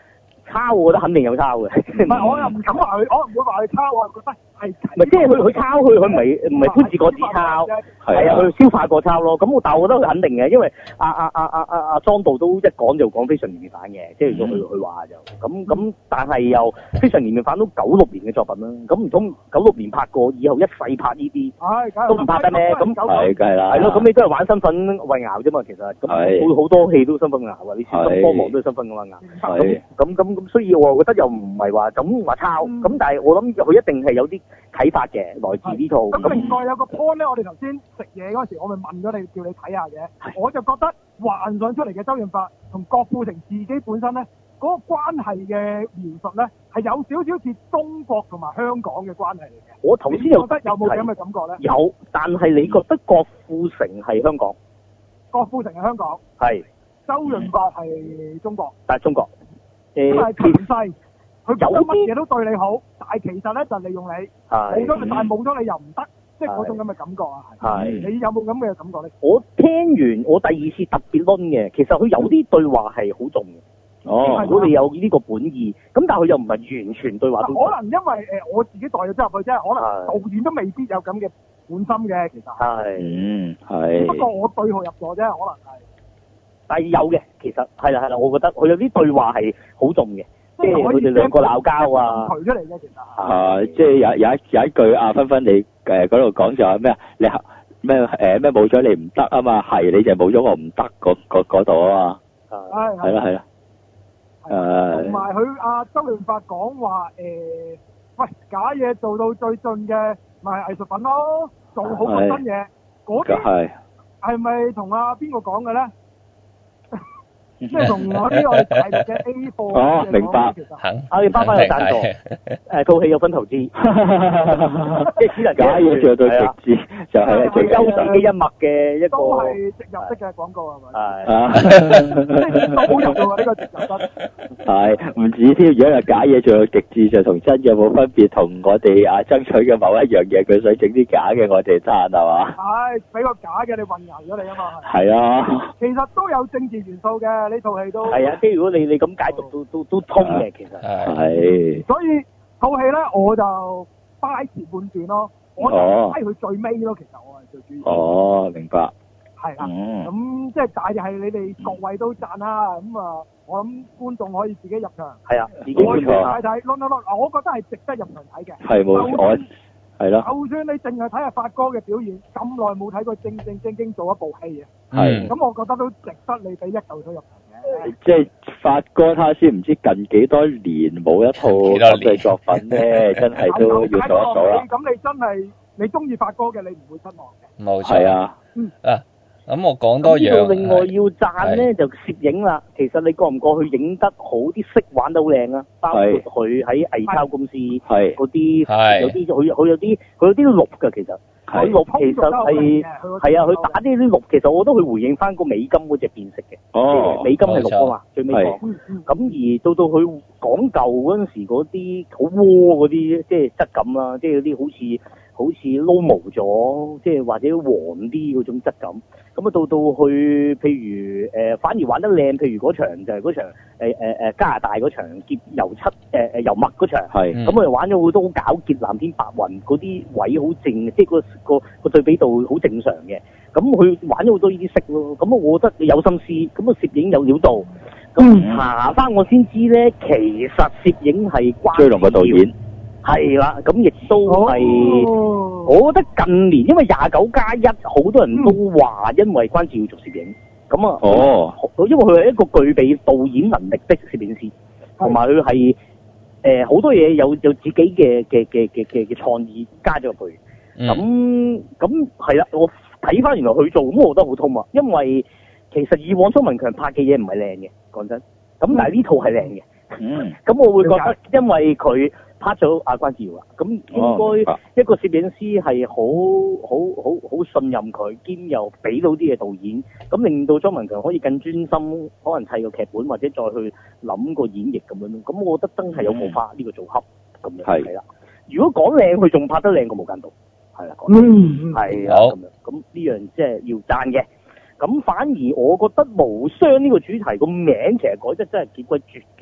抄，我覺得肯定有抄嘅。 唔係，我又唔敢話佢，我唔會話佢抄，我係覺得係。 唔係，即係佢佢抄佢，佢唔係唔係潘志國自抄，係啊，佢消化過抄咯。咁我但係我覺得佢肯定嘅，因為阿阿阿阿阿阿莊導都一講就講非常嫌疑犯嘅，即係佢佢話就咁咁，但係又非常嫌疑犯都九六年嘅作品啦。咁唔通九六年拍過，以後一世拍呢啲，都唔拍得咩？咁係梗係啦。 係咯，咁你都係玩身份混淆啫嘛，其實咁好好多戲都身份混淆啊，你先金幫忙都係身份混淆。咁咁咁咁，所以我覺得又唔係話咁話抄，咁但係我諗佢一定係有啲啟發嘅，來自呢套。 咁另外有個 point 咧，我哋頭先食嘢嗰時，我咪問咗你，叫你睇下嘅。我就覺得幻想出嚟嘅周潤發同郭富城自己本身咧，嗰個關係嘅描述咧，係有少少似中國同埋香港嘅關係嚟嘅。 我頭先又覺得有冇咁嘅感覺咧？ 有，但係你覺得郭富城係香港？ 郭富城係香港。係。周潤發係中國。 但係中國。誒。 因為強勢。佢有乜嘢都對你好，但係其實咧就利用你，冇咗但係冇咗你又唔得，即係嗰種咁嘅感覺啊！係，你有冇咁嘅感覺咧？ 我聽完我第二次特別攆嘅，其實佢有啲對話係好重嘅。哦，如果你有呢個本意，咁但係佢又唔係完全對話都。 可能因為誒我自己代咗入去啫，可能導演都未必有咁嘅本心嘅，其實。係。嗯，係。不過我對號入座啫，可能係。 但係有嘅，其實係啦係啦，我覺得佢有啲對話係好重嘅。即係佢哋兩個鬧交啊！ 除出嚟嘅其實啊，即係有有一有一句阿芬芬你誒嗰度講就係咩啊？你咩誒咩冇咗你唔得啊嘛？係你就冇咗我唔得嗰嗰嗰度啊嘛！係係啦係啦誒。 同埋佢阿周潤發講話誒，喂假嘢做到最盡嘅咪係藝術品咯，做好個新嘢嗰啲係係咪同阿邊個講嘅咧？即係同我呢個大陸嘅 A 貨哦，明白。 阿里巴巴有贊助，誒套戲有份投資，即係只能假嘢做到極致，就係最優秀嘅一幕嘅一個。 都係植入式嘅廣告係咪？ 係。 啊，即係都好入到啊！呢個植入式。 係，唔止添，如果係假嘢做到極致，就同真嘅冇分別，同我哋啊爭取嘅某一樣嘢，佢想整啲假嘅，我哋賺係嘛？ 係，俾個假嘅你混淆咗你啊嘛。 係啊。 其實都有政治元素嘅。呢套戲都係啊，即係如果你你咁解讀都都都通嘅，其實係。 所以套戲咧，我就掰前半段咯，我就掰佢最尾咯。其實我係最主要。 哦，明白。 係啦，咁即係大係你哋各位都讚啦，咁啊，我諗觀眾可以自己入場。 係啊，自己入場睇睇，攞攞攞，我覺得係值得入場睇嘅。 係冇錯。係咯， 就算你淨係睇下發哥嘅表現，咁耐冇睇過正正經經做一部戲嘅， 係， 咁我覺得都值得你俾一嚿水入場嘅。 即係發哥，他先唔知近幾多年冇一套咁嘅作品咧，真係都要數一數啦。 咁你真係你中意發哥嘅，你唔會失望嘅。 冇錯。係啊。 嗯。 啊。咁我講多樣。 另外要讚咧就攝影啦，其實你覺唔覺佢影得好，啲色玩得好靚啊？包括佢喺藝鈔公司嗰啲，有啲佢佢有啲佢有啲綠㗎，其實佢綠其實係係啊，佢打啲啲綠，其實我覺得佢回應翻個美金嗰隻變色嘅， 哦， 美金係綠啊嘛，最尾講。咁而到到佢講究嗰陣時嗰啲好窩嗰啲即係質感啦，即係嗰啲好似。好似撈毛咗，即係或者黃啲嗰種質感。咁啊到到去，譬如誒、呃，反而玩得靚。譬如嗰場就係嗰場誒誒誒加拿大嗰場結油漆誒誒油墨嗰場。係。咁我哋玩咗好多好搞結藍天白雲嗰啲位好正，即係個個個對比度好正常嘅。咁佢玩咗好多呢啲色咯。咁我覺得你有心思，咁啊攝影有料到。咁查翻我先知咧，其實攝影係關追龍嘅導演。 係啦，咁亦都係，我覺得近年因為廿九加一，好多人都話因為關照要做攝影，咁啊，哦，因為佢係一個具備導演能力的攝影師，同埋佢係誒好多嘢有有自己嘅嘅嘅嘅嘅嘅創意加咗入去，咁咁係啦，我睇翻原來佢做，咁我覺得好通啊，因為其實以往蘇文強拍嘅嘢唔係靚嘅，講真，咁但係呢套係靚嘅，嗯，咁我會覺得因為佢。拍咗阿關之耀啦，咁應該一個攝影師係好好好好信任佢，兼又俾到啲嘢導演，咁令到莊文強可以更專心，可能砌個劇本或者再去諗個演繹咁樣咯。咁我覺得真係有冇花呢個組合咁樣係啦。如果講靚，佢仲拍得靚過無間道，係啦，嗯，係啊，咁樣咁呢樣即係要讚嘅。咁反而我覺得無雙呢個主題個名其實改得真係幾鬼絕嘅。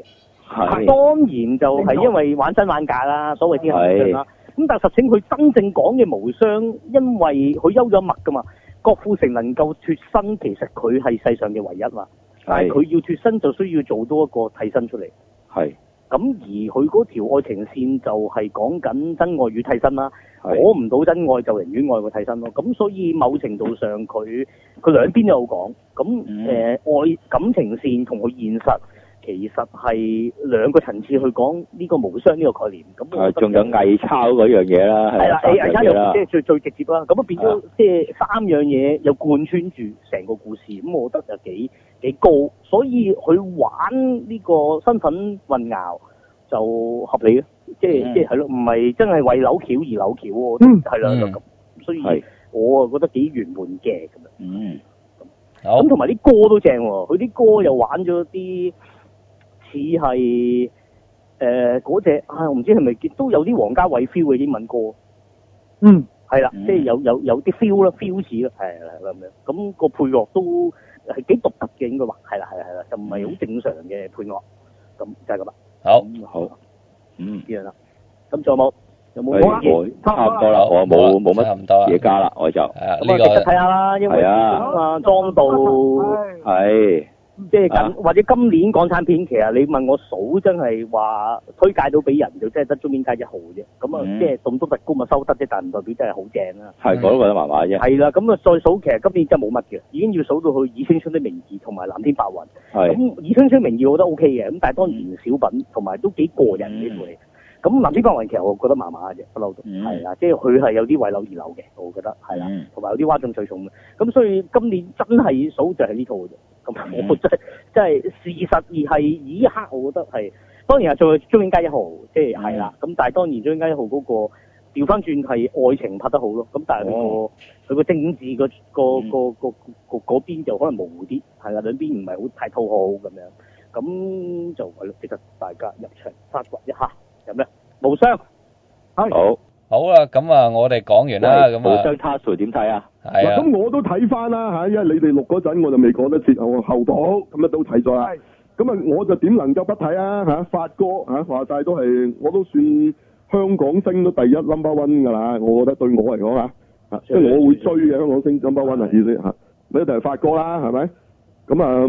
係當然就係因為玩真玩假啦，所謂天行無雙啦。咁但係實情佢真正講嘅無雙，因為佢幽咗默噶嘛，郭富城能夠脱身，其實佢係世上嘅唯一嘛。但係佢要脱身就需要做多一個替身出嚟。係。咁而佢嗰條愛情線就係講緊真愛與替身啦，攞唔到真愛就寧願愛個替身咯。咁所以某程度上佢佢兩邊都有講。咁誒、嗯呃、愛感情線同佢現實其實係兩個層次去講呢個無雙呢個概念。咁仲有偽鈔嗰樣嘢啦，係啦，偽鈔又即係最最直接啦。咁啊變咗即係三樣嘢又貫穿住成個故事。咁我覺得就幾幾高，所以佢玩呢個身份混淆就合理咯，即係即係係咯，唔係真係為扭橋而扭橋喎，嗯，係啦咁，所以我啊覺得幾圓滿嘅咁樣，嗯，好，咁同埋啲歌都正喎，佢啲歌又玩咗啲似係誒嗰隻啊，我唔知係咪都有啲王家衛 feel 嘅英文歌，嗯，係啦，即係有有有啲 feel 啦，feel 似啦，係啦咁樣，咁個配樂都係幾獨特嘅應該話，係啦係啦係啦，就唔係好正常嘅配樂，咁就係咁啦。好，好，嗯，呢樣啦，咁仲有冇？有冇？我差唔多啦，我冇冇乜嘢加啦，我就咁啊，值得睇下啦，因為啊，莊道係即係近或者今年港產片，其實你問我數，真係話推介到俾人就真係得中英街一號啫。咁啊，即係棟篤特工啊收得啫，但唔代表真係好正啦。係，我都覺得麻麻啫。係啦，咁啊再數，其實今年真係冇乜嘅，已經要數到去《以青春的名義》同埋《藍天白雲》。係。咁《以青春的名義》我覺得 O K 嘅，咁但係當然小品，同埋都幾過癮呢套戲。咁《藍天白雲》其實我覺得麻麻嘅啫，不嬲都係啦，即係佢係有啲為扭而扭嘅，我覺得係啦，同埋有啲嘩眾取寵嘅。咁所以今年真係數就係呢套嘅啫。咁我真係真係事實而係以一刻，我覺得係當然係做中英街一號，即係係啦。咁但係當然中英街一號嗰個調翻轉係愛情拍得好咯。咁但係佢個佢個政治個個個個個嗰邊就可能模糊啲，係啦，兩邊唔係好太討好咁樣。咁就係咯，值得大家入場發掘一下。有咩？無雙係好。好啦，咁啊，我哋講完啦，咁啊，無雙 Tasuku 點睇啊？係啊。咁我都睇翻啦嚇，因為你哋錄嗰陣我就未講得切，我後補咁啊都睇咗啦。咁啊，我就點能夠不睇啊嚇？發哥嚇話曬都係，我都算香港星都第一 number one 㗎啦。我覺得對我嚟講嚇，啊，即係我會追嘅香港星 number one 啊，意思嚇。咪一定係發哥啦，係咪？咁啊，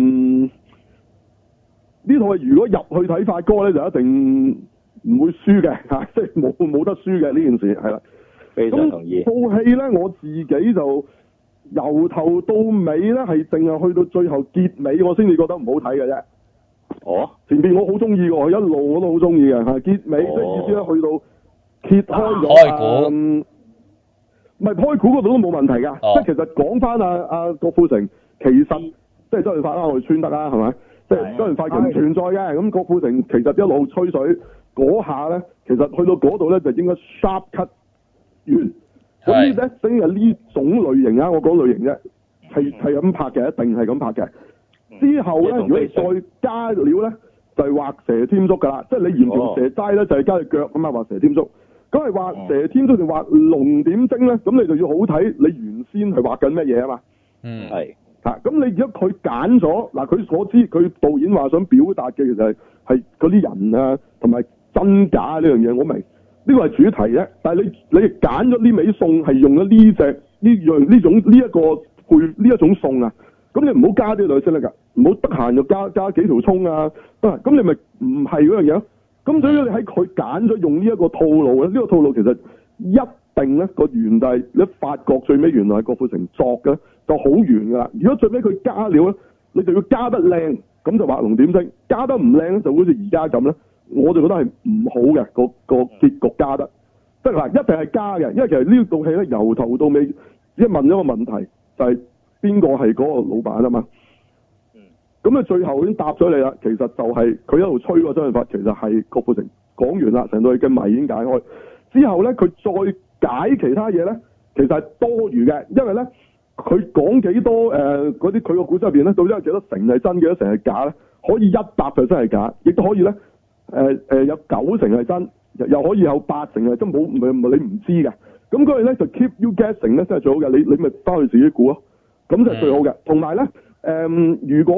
呢套如果入去睇發哥咧，就一定唔會輸嘅嚇，即係冇冇得輸嘅呢件事係啦。非常同意。套戲咧，我自己就由頭到尾咧，係淨係去到最後結尾，我先至覺得唔好睇嘅啫。哦。前邊我好中意嘅，我一路我都好中意嘅嚇。結尾即係、哦、意思咧，去到揭開咗。開估。唔係開估嗰度都冇問題㗎，哦、即係其實講翻阿阿郭富城，其實即係周潤發啦，我哋穿得啦，係咪？即係周潤發其實唔存在嘅，咁郭富城其實一路吹水嗰下咧，其實去到嗰度咧就應該 sharp cut 完。咁呢咧，所以係呢種類型啊，我講類型啫，係係咁拍嘅，一定係咁拍嘅。之後咧，如果你再加料咧，就係畫蛇添足㗎啦，即係你完全蛇齋咧，就係加隻腳咁啊，畫蛇添足。咁係畫蛇添足定畫龍點睛咧？咁你就要好睇你原先係畫緊乜嘢啊嘛。嗯，係。嚇，咁你如果佢揀咗嗱，佢所知佢導演話想表達嘅其實係係嗰啲人啊，同埋真假呢樣嘢，我明呢個係主題啫。但係你你揀咗呢味餸係用咗呢隻呢樣呢種呢一個配呢一種餸啊，咁你唔好加啲落去先得㗎，唔好得閒就加加幾條蔥啊，得咁你咪唔係嗰樣嘢咯。咁所以你喺佢揀咗用呢一個套路咧，呢、呢個套路其實一定咧個原就係你發覺最尾原來係郭富城作嘅，就好圓噶啦。如果最尾佢加料咧，你就要加得靚，咁就畫龍點睛；加得唔靚咧，就好似而家咁咧，我就覺得係唔好嘅，個個結局加得，即係嗱，一定係加嘅，因為其實呢套戲咧由頭到尾，只問咗個問題，就係邊個係嗰個老闆啊嘛。咁啊，最後已經答咗你啦。其實就係佢一路吹個周潤發，其實係郭富城講完啦，成套戲嘅謎已經解開。之後咧，佢再解其他嘢咧，其實係多餘嘅，因為咧佢講幾多誒嗰啲佢個故事入邊咧，到底有幾多成係真，幾多成係假咧？可以一百 percent 係假，亦都可以咧誒誒有九成係真，又可以有八成係真，冇唔係你唔知嘅。咁嗰樣咧就 keep you guessing 咧，真係最好嘅。你你咪翻去自己估咯，咁就係最好嘅。同埋咧誒，如果咧。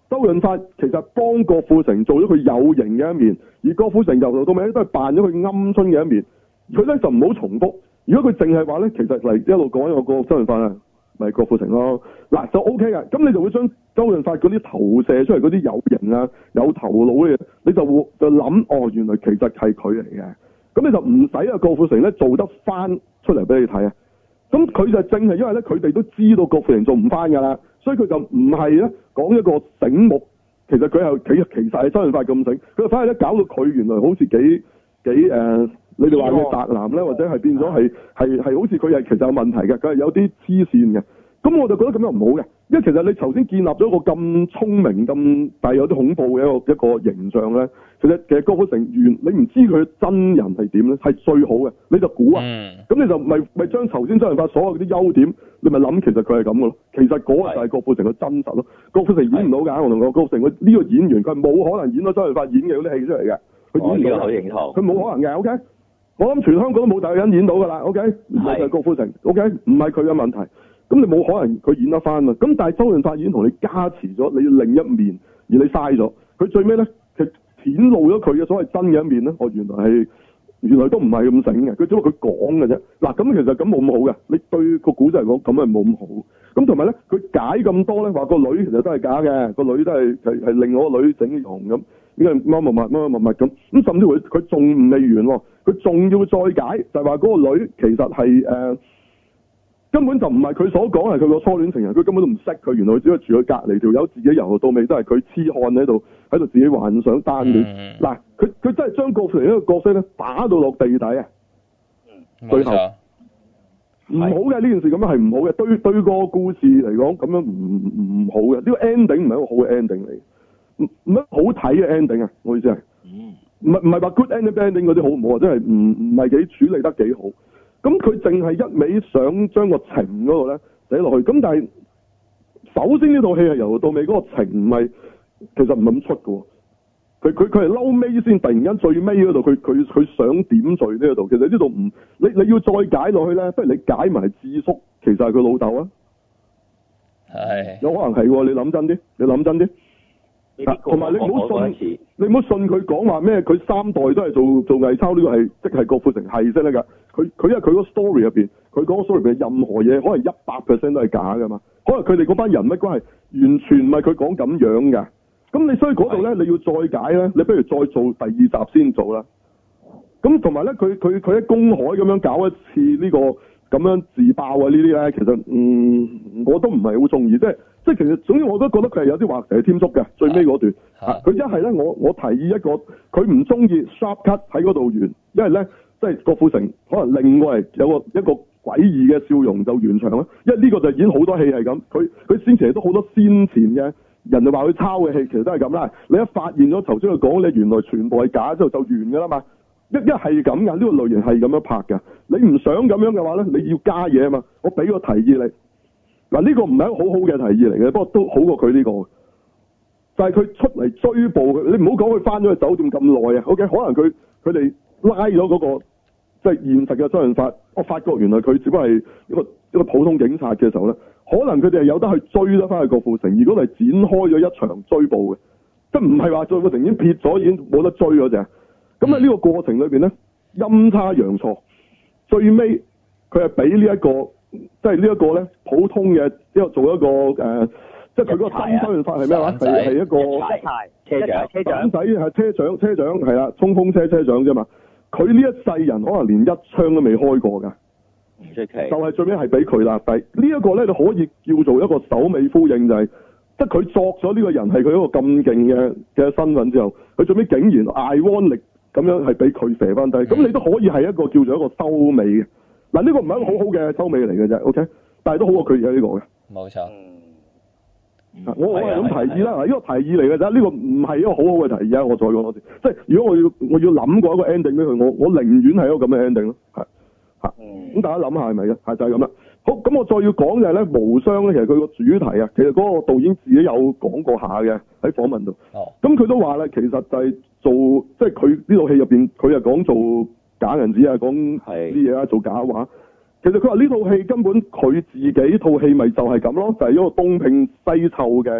周潤發其實幫郭富城做咗佢有型嘅一面，而郭富城由頭到尾都係扮咗佢鵪鶉嘅一面。佢咧就唔好重複。如果佢淨係話咧，其實嚟一路講一個周潤發啊，咪郭富城咯。嗱就 O K 嘅，咁你就會將周潤發嗰啲投射出嚟嗰啲有型啊、有頭腦嘅嘢，你就會就諗哦，原來其實係佢嚟嘅。咁你就唔使啊郭富城咧做得翻出嚟俾你睇啊。咁佢就正係因為咧，佢哋都知道郭富城做唔翻㗎啦，所以佢就唔係咧講一個醒目，其實佢係其其實係周潤發咁醒，佢反而咧搞到佢原來好似幾幾誒、呃，你哋話佢宅男咧，或者係變咗係係係好似佢係其實有問題嘅，佢係有啲黐線嘅。咁我就覺得咁樣唔好嘅，因為其實你頭先建立咗一個咁聰明、咁帶有啲恐怖嘅一個一個形象咧，其實其實郭富城原你唔知佢真人係點咧，係最好嘅，你就估啊，咁、嗯、你就咪咪將頭先周潤發所有嗰啲優點，你咪諗其實佢係咁嘅咯，其實嗰個就係郭富城嘅真實咯。郭富城演唔到㗎，我同你講，郭富城佢呢個演員佢係冇可能演到周潤發演嘅嗰啲戲出嚟嘅，佢演唔到，佢冇、哦、可能嘅。O K，我諗全香港都冇第二個人演到㗎啦。O K，唔係就係郭富城。O K，唔係佢嘅問題。咁你冇可能佢演得翻啊！咁但係周潤發已經同你加持咗你另一面，而你嘥咗佢最尾咧，佢顯露咗佢嘅所謂真嘅一面咧。我原來係原來都唔係咁醒嘅，佢只不過佢講嘅啫。嗱，咁其實咁冇咁好嘅，你對個古仔嚟講咁係冇咁好。咁同埋咧，佢解咁多咧，話個女其實都係假嘅，個女都係係係另外個女整容咁，呢個乜乜乜乜乜乜乜咁。咁甚至乎佢仲唔未完喎，佢仲要再解，就係話嗰個女其實係誒。呃根本就唔係佢所講係佢個初戀情人，佢根本都唔識佢，原來只係住佢隔離條友，自己由頭到尾都係佢痴漢喺度，喺度自己幻想單戀。嗱、嗯，佢佢真係將郭富城呢個角色咧打到落地底啊！嗯、最後唔好嘅呢件事咁樣係唔好嘅，對對個故事嚟講咁樣唔唔好嘅，呢、這個 ending 唔係一個好嘅 ending 嚟，唔唔係好睇嘅 ending 啊！我意思係，唔係唔係話 good ending bad ending 嗰啲好唔好啊？真係唔唔係幾處理得幾好。咁佢淨係一味想將個情嗰度咧寫落去，咁但係首先呢套戲係由到尾嗰個情唔係，其實唔係咁出嘅。佢佢佢係嬲尾先，突然間最尾嗰度，佢佢佢想點綴呢度。其實呢度唔，你你要再解落去咧，不如你解埋智叔，其實係佢老豆啊。係。有可能係喎，你諗真啲，你諗真啲。同埋你唔好信，你唔好信佢講話咩？佢三代都係做做偽鈔，呢個係即係郭富城係先得㗎。佢佢因為佢嗰 story 入邊，佢講 story 入邊任何嘢，可能一百 percent 都係假㗎嘛。可能佢哋嗰班人物關係完全唔係佢講咁樣㗎。咁你所以嗰度咧，你要再解咧，你不如再做第二集先做啦。咁同埋咧，佢佢佢喺公海咁樣搞一次呢個咁樣自爆啊呢啲咧，其實嗯我都唔係好中意，即係。即係其實，總之我都覺得佢係有啲畫蛇添足嘅。最尾嗰段，佢一係咧，我我提議一個，佢唔中意 sharp cut 喺嗰度完，因為咧，即係郭富城可能另外有個一個詭異嘅笑容就完場啦。因為呢個就演好多戲係咁，佢佢先前都好多先前嘅人就話佢抄嘅戲，其實都係咁啦。你一發現咗頭先佢講你原來全部係假之後就完㗎啦嘛。一一係咁㗎，呢個類型係咁樣拍㗎。你唔想咁樣嘅話咧，你要加嘢啊嘛。我俾個提議你。嗱，呢個唔係一個好好嘅提議嚟嘅，不過都好過佢呢個。就係佢出嚟追捕佢，你唔好講佢翻咗去酒店咁耐啊。OK，可能佢佢哋拉咗嗰個即係現實嘅周潤發，我發覺原來佢只不過係一個一個普通警察嘅時候咧，可能佢哋係有得去追得翻去郭富城，如果係展開咗一場追捕嘅，即係唔係話郭富城已經撇咗，已經冇得追嗰隻。咁喺呢個過程裏邊咧，陰差陽錯，最尾佢係俾呢一個。即係呢一個咧，普通嘅一個做一個誒、呃，即係佢嗰個真周潤發係咩話？係係一個車長，車長仔係車長，車長係啦，衝鋒車車長啫嘛。佢呢一世人可能連一槍都未開過㗎，唔出奇。就係最尾係俾佢啦。但係呢一個咧，你可以叫做一個首尾呼應，就係即係佢作咗呢個人係佢一個咁勁嘅嘅身份之後，佢最尾竟然艾汪力咁樣係俾佢射翻低，咁、嗯、你都可以係一個叫做一個收尾嘅。嗱，呢個唔係一個好好嘅收尾嚟嘅啫 ，OK，但係都好過佢而家呢個嘅。冇錯。嗯、我我係咁提議啦，嗱，呢個提議嚟嘅啫，呢個唔係一個好好嘅提議啊！我再講多次，即係如果我要我要諗過一個 ending 俾佢，我我寧願係一個咁嘅 ending 咯，係嚇。咁、嗯、大家諗下係咪嘅？係就係咁啦。好，咁我再要講就係咧，無雙咧，其實佢個主題啊，其實嗰個導演自己有講過下嘅喺訪問度。哦。咁佢都話咧，其實就係做即係佢呢套戲入邊，佢係講做。假銀紙啊，講啲嘢啊，做假話。其實佢話呢套戲根本佢自己套戲咪就係咁咯，就係、是、一個東拼西湊嘅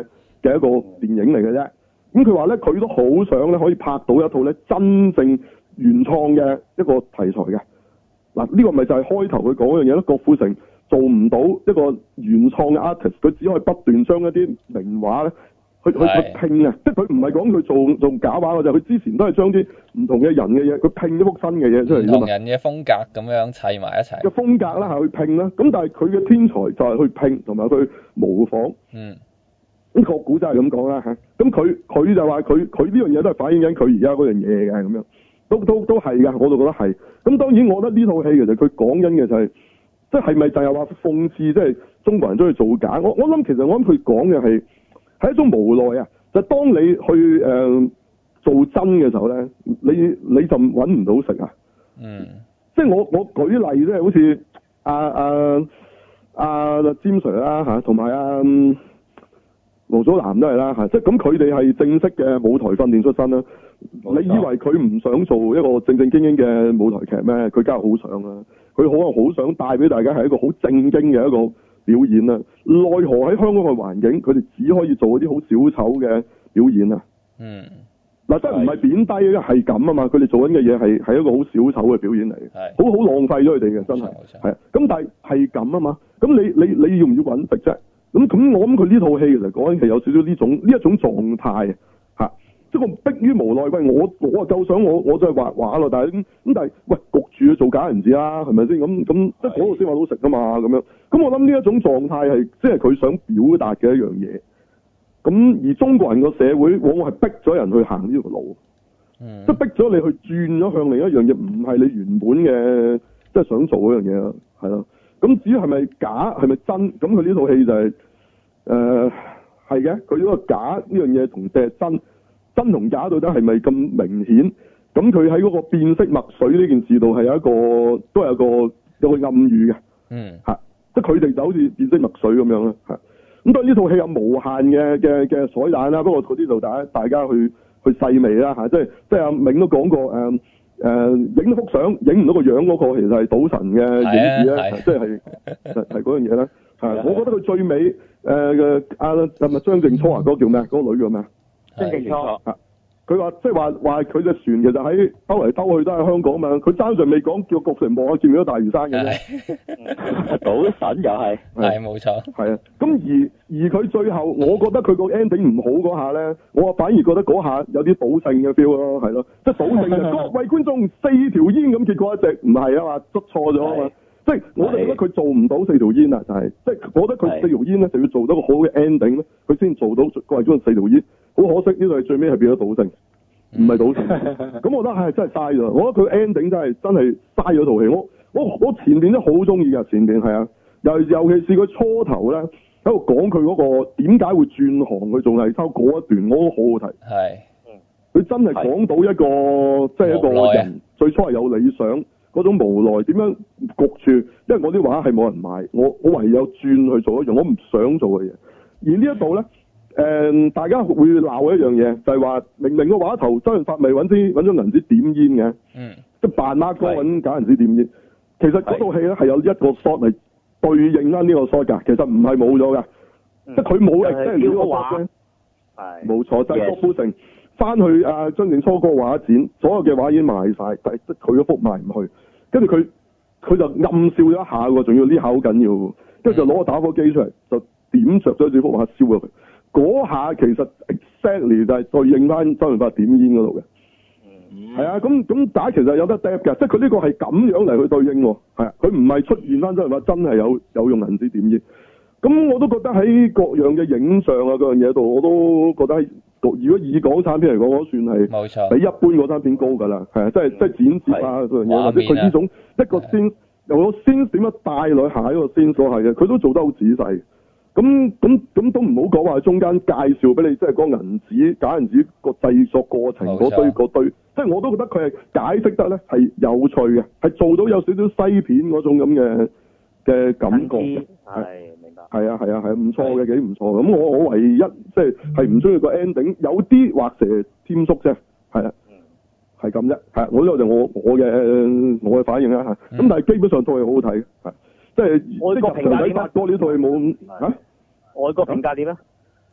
嘅一個電影嚟嘅啫。咁佢話咧，佢都好想咧可以拍到一套咧真正原創嘅一個題材嘅。嗱，呢個咪就係開頭佢講嗰樣嘢咯。郭富城做唔到一個原創嘅 artist，佢只可以不斷將一啲名畫咧去去去拼啊！即係佢唔係講佢做做假畫嘅啫，佢之前都係將啲唔同嘅人嘅嘢，佢拼咗幅新嘅嘢出嚟啫嘛。 唔同人嘅風格咁樣砌埋一齊。 嘅風格啦，係去拼啦。咁但係佢嘅天才就係去拼同埋去模仿。 嗯。 咁個古仔係咁講啦嚇。咁佢佢就話佢佢呢樣嘢都係反映緊佢而家嗰樣嘢嘅咁樣。都都都係㗎，我就覺得係。咁當然，我覺得呢套戲其實佢講緊嘅就係，即係咪就係話諷刺，即係中國人中意造假。我我諗其實我諗佢講嘅係係一種無奈啊。就係當你去誒、呃、做真嘅時候咧，你你就揾唔到食啊。 嗯。即係我我舉例咧，好似阿阿阿詹 Sir 啦嚇，同埋阿羅祖藍都係啦嚇。即係咁，佢哋係正式嘅舞台訓練出身啦。你以為佢唔想做一個正正經經嘅舞台劇咩？佢梗係好想啦，佢可能好想帶俾大家係一個好正經嘅一個表演啦。奈何喺香港嘅環境，佢哋只可以做一啲好小丑嘅表演啊。 嗯。 嗱，真係唔係貶低嘅，係咁啊嘛。佢哋做緊嘅嘢係係一個好小丑嘅表演嚟嘅，好好浪費咗佢哋嘅，真係係啊。咁但係係咁啊嘛。咁你你你要唔要揾食啫？咁咁我諗佢呢套戲其實講緊係有少少呢種呢一種狀態嚇。即係我迫於無奈，喂，我我啊夠想我我就係畫畫咯，但係咁咁但係喂焗住去做假人質啦，係咪先？咁咁即係嗰度先話到食㗎嘛，咁樣。咁我諗呢一種狀態係即係佢想表達嘅一樣嘢。咁而中國人個社會往往係逼咗人去行呢條路，嗯、即係逼咗你去轉咗向另一樣嘢，唔係你原本嘅即係想做嗰樣嘢咯，係咯。咁至於係咪假係咪真？咁佢呢套戲就係誒係嘅，佢、呃、呢個假呢樣嘢同隻真。真同假到底係咪咁明顯？咁佢喺嗰個變色墨水呢件事度係有一個都係有個有個暗語嘅， 嗯， 嚇，即係佢哋就好似變色墨水咁樣啦，嚇。咁當然呢套戲有無限嘅嘅嘅彩蛋啦，不過嗰啲就大家大家去去細味啦，嚇，即係即係阿銘都講過誒誒，影咗幅相影唔到個樣嗰個其實係賭神嘅影子啦，即係係係嗰樣嘢啦，係。我覺得佢最尾誒嘅阿係咪張靜初啊？嗰個叫咩？嗰個女叫咩？ 張靜初啊！佢話即係話話佢隻船其實喺兜嚟兜去都係香港嘛，佢爭在未講叫郭富城望下見唔見到大嶼山嘅啫。 賭神又係係冇錯， 係啊。咁而而佢最後，我覺得佢個 ending 唔好嗰下咧，我反而覺得嗰下有啲賭聖嘅 feel 咯，係咯，即係賭聖嘅各位觀眾四條煙咁，結果一隻唔係啊嘛，捉錯咗啊嘛。即係我哋覺得佢做唔到四條煙啊，就係即係我覺得佢四條煙咧就要做到個好嘅 ending 咧，佢先做到各位觀眾四條煙。好可惜呢度係最尾係變咗賭聖，唔係賭聖。咁我覺得係真係嘥咗。我覺得佢 ending 真係真係嘥咗套戲。我我我前面都好中意㗎，前面係啊，尤尤其是佢初頭咧喺度講佢嗰個點解會轉行去做藝修嗰一段，我都好好睇。 係， 佢真係講到一個即係一個人最初係有理想嗰種無奈，點樣焗住，因為我啲畫係冇人買，我我唯有轉去做一樣我唔想做嘅嘢。而呢一度咧。誒、嗯，大家會鬧一樣嘢，就係、是、話明明個畫頭周潤發咪揾啲揾咗銀紙點煙嘅， 嗯， 即係扮孖哥揾假銀紙點煙。其實嗰套戲咧係有一個 shot 嚟對應翻呢個 shot 㗎，其實唔係冇咗㗎，即係佢冇誒，即係呢個畫咧，係冇錯，就係郭富城翻去阿張靜初個畫展，所有嘅畫已經賣晒，但係即佢嗰幅賣唔去，跟住佢佢就暗笑咗一下喎，仲要呢下好緊要，跟住就攞個打火機出嚟就點着咗呢幅畫燒咗佢。嗰下其實 exactly 就係對應翻周潤發點煙嗰度嘅，係、嗯、啊，咁咁打其實有得 drop 嘅，即係佢呢個係咁樣嚟去對應喎，係啊，佢唔係出現翻周潤發真係有有用銀紙點煙，咁我都覺得喺各樣嘅影像啊嗰樣嘢度，我都覺得如果以港產片嚟講，我都算係冇錯比一般港產片高㗎啦，係啊，即係即係剪接啊嗰樣嘢，或者佢呢種一個先由個先點樣帶落下一個先所係嘅，佢都做得好仔細。咁咁咁都唔好講話中間介紹俾你，即係嗰銀紙假銀紙個製作過程嗰堆嗰堆，即係我都覺得佢係解釋得咧係有趣嘅，係做到有少少西片嗰種咁嘅嘅感覺嘅，係明白，係啊係啊係唔錯嘅，幾唔錯。咁我我唯一即係係唔中意個 ending，有啲畫蛇添足啫，係啊，係咁啫，係我呢個就我我嘅我嘅反應啦嚇。咁、嗯、但係基本上都係好好睇嘅，係。即係外國評價點啊？哥呢套戲冇嚇，外國評價點啊？咁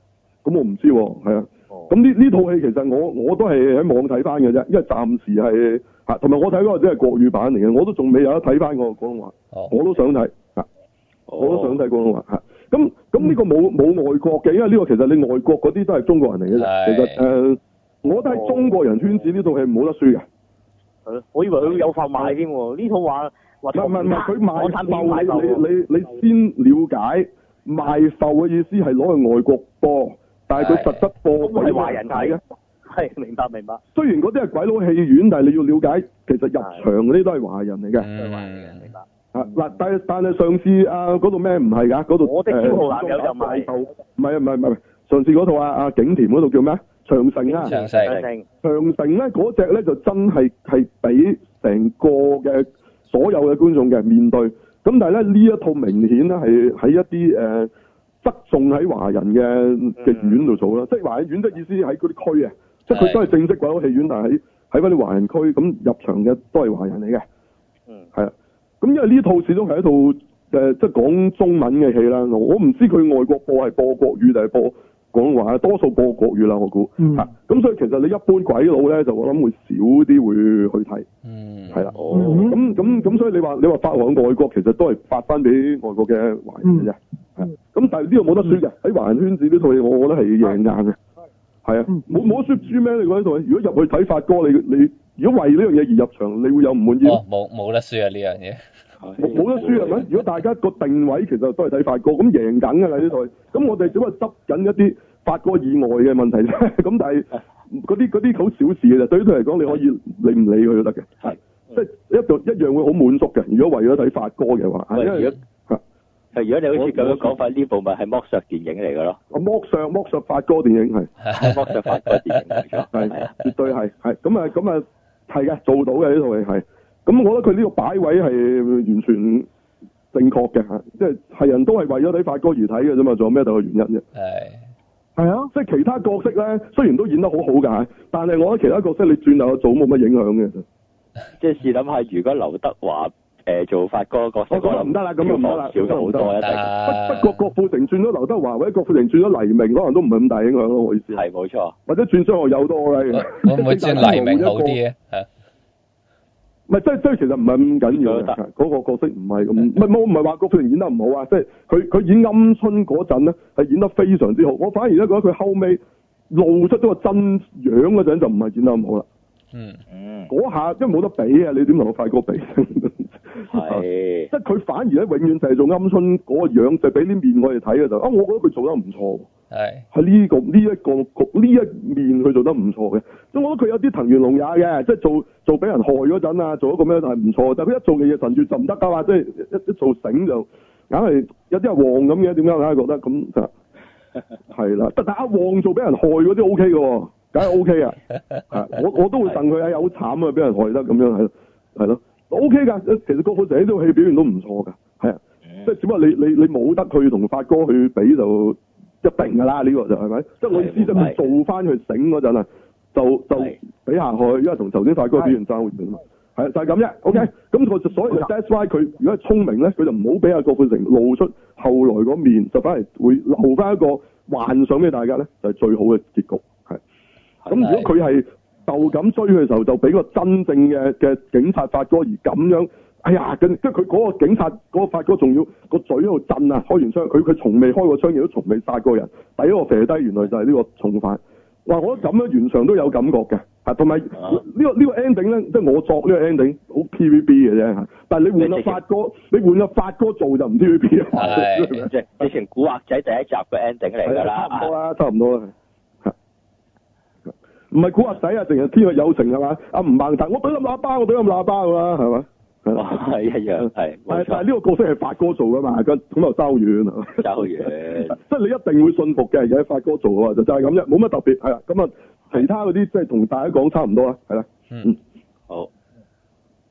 咁我唔知喎，係啊。咁呢呢套戲其實我我都係喺網睇翻嘅啫，因為暫時係嚇，同埋我睇嗰個只係國語版嚟嘅，我都仲未有得睇翻個廣東話， 哦、 我都想睇嚇，哦、我都想睇廣東話嚇。咁咁呢個冇冇外國嘅，因為呢個其實你外國嗰啲都係中國人嚟嘅啫。其實誒、呃，我覺得係中國人圈子呢套戲冇得輸嘅。 係咯，我以為佢有售賣添喎，呢套話話唔係唔係，佢賣售，你你你先了解賣售嘅意思係攞去外國播。但係佢實質播鬼華人睇嘅， 係明白明白。 雖然嗰啲係鬼佬戲院，但係你要了解，其實入場嗰啲都係華人嚟嘅。 係華人明白。 啊嗱，但係但係上次啊嗰度咩唔係㗎？嗰度我的驕傲男友就唔係。 唔係唔係唔係，上次嗰套啊啊景甜嗰度叫咩？長城啊。 長城。 長城咧嗰隻咧就真係係俾成個嘅所有嘅觀眾嘅面對。咁但係咧呢一套明顯咧係喺一啲誒。呃側重喺華人嘅嘅院度做啦，即係華人院即係意思喺嗰啲區啊，即係佢都係正式鬼佬戲院，但係喺喺翻啲華人區咁入場嘅都係華人嚟嘅。嗯，係啊，咁因為呢套始終係一套誒、呃、即係講中文嘅戲啦，我唔知佢外國播係播國語定係播廣東話，多數播國語啦，我估。嗯。咁、啊、所以其實你一般鬼佬咧，就我諗會少啲會去睇。嗯。係啦。哦。咁咁咁，所以你話你話發往外國，其實都係發翻俾外國嘅華人嘅啫。係、嗯。咁但係呢個冇得輸嘅，喺華人圈子呢套戲，我覺得係贏硬嘅。係啊。冇冇得輸輸咩？你講呢套戲？如果入去睇發哥，你你如果為呢樣嘢而入場，你會有唔滿意？ 哦，冇冇得輸啊！呢樣嘢。 冇冇得輸係咪？如果大家個定位其實都係睇發哥，咁贏緊㗎啦呢套。咁我哋只不過執緊一啲發哥以外嘅問題啫。咁但係嗰啲嗰啲好小事嘅啫。對於佢嚟講，你可以理唔理佢都得嘅。係，即係一樣一樣會好滿足嘅。如果為咗睇發哥嘅話， 因為如果係如果你好似咁樣講法，呢部咪係剝削電影嚟㗎咯。 啊剝削剝削發哥電影係。 係剝削發哥電影嚟咗。 係，絕對係係。咁啊咁啊係嘅，做到嘅呢套戲係。咁我覺得佢呢個擺位係完全正確嘅嚇，即係係人都係為咗睇發哥而睇嘅啫嘛，仲有咩特別原因啫？係係啊，即係其他角色咧，雖然都演得好好㗎，但係我覺得其他角色你轉頭做冇乜影響嘅。 即係試諗下，如果劉德華誒、呃、做發哥角色， 我覺得唔得啦，咁就唔得啦， 少咗好多一定。 不不過郭富城轉咗劉德華，或者郭富城轉咗黎明，可能都唔係咁大影響咯，我意思。 係冇錯。或者轉張學友多嘅。 會唔會轉黎明好啲嘅？ 唔係，即係即係，其實唔係咁緊要嘅。嗰個角色唔係咁，唔係我唔係話郭富城演得唔好啊，即係佢佢演鵪鶉嗰陣咧係演得非常之好。我反而咧覺得佢後尾露出咗個真樣嗰陣就唔係演得咁好啦。嗯嗯。嗰下因為冇得比啊，你點同我發哥比？係。即係佢反而咧永遠就係做鵪鶉嗰個樣，就俾啲面我哋睇嘅就啊，我覺得佢做得唔錯。係。喺呢個呢一個局呢一面佢做得唔錯嘅，即係我覺得佢有啲藤原龍也嘅，即係做做俾人害嗰陣啊，做一個咩係唔錯，但係佢一做嘅嘢神月就唔得噶嘛，即係一一做醒就硬係有啲係旺咁嘅，點解硬係覺得咁就係啦？但係阿旺做俾人害嗰啲 O K 嘅，梗係 O K 啊！我我都會戥佢係好慘啊，俾人害得咁樣係咯，係咯 O K 噶。其實郭富城呢套戲表現都唔錯噶，係啊，即係只不過你你你冇得去同發哥去比就。一定㗎啦，呢、這個就係咪？即係我意思就係做翻佢醒嗰陣啊，就就比下去，因為同頭先發哥表現爭好遠啊嘛。係就係咁啫。OK，咁我就所以就 that's why 佢如果係聰明咧，佢就唔好俾阿郭富城露出後來嗰面，就反而會留翻一個幻想俾大家咧，就係、是、最好嘅結局。係。咁如果佢係就咁追嘅時候，就俾個真正嘅嘅警察發哥而咁樣。哎呀，跟即係佢嗰個警察嗰、嗰個發哥仲要個嘴喺度震啊！開完槍，佢佢從未開過槍，亦都從未殺過人。第一個射低，原來就係呢個重犯。哇！我覺得咁樣原上都有感覺嘅，啊，同埋呢個呢、呢個 ending 咧，即係我作呢個 ending 好 T V B 嘅啫。但係你換個發哥，你換個發哥做就唔 T V B 啊。 係，即係之前古惑仔第一集嘅 ending 嚟㗎啦。差唔多啦， 差唔多啦。唔係古惑仔啊，淨係天若有情係嘛？阿吳孟達，我懟冧喇叭，我懟冧喇叭㗎啦，係嘛？ 係一樣，係。但係呢個角色係發哥做㗎嘛，咁咁又收遠啊。 收遠。 即係你一定會信服嘅，而家發哥做嘅話就就係咁啫，冇乜特別係啦。咁啊，其他嗰啲即係同大家講差唔多啦，係啦。嗯。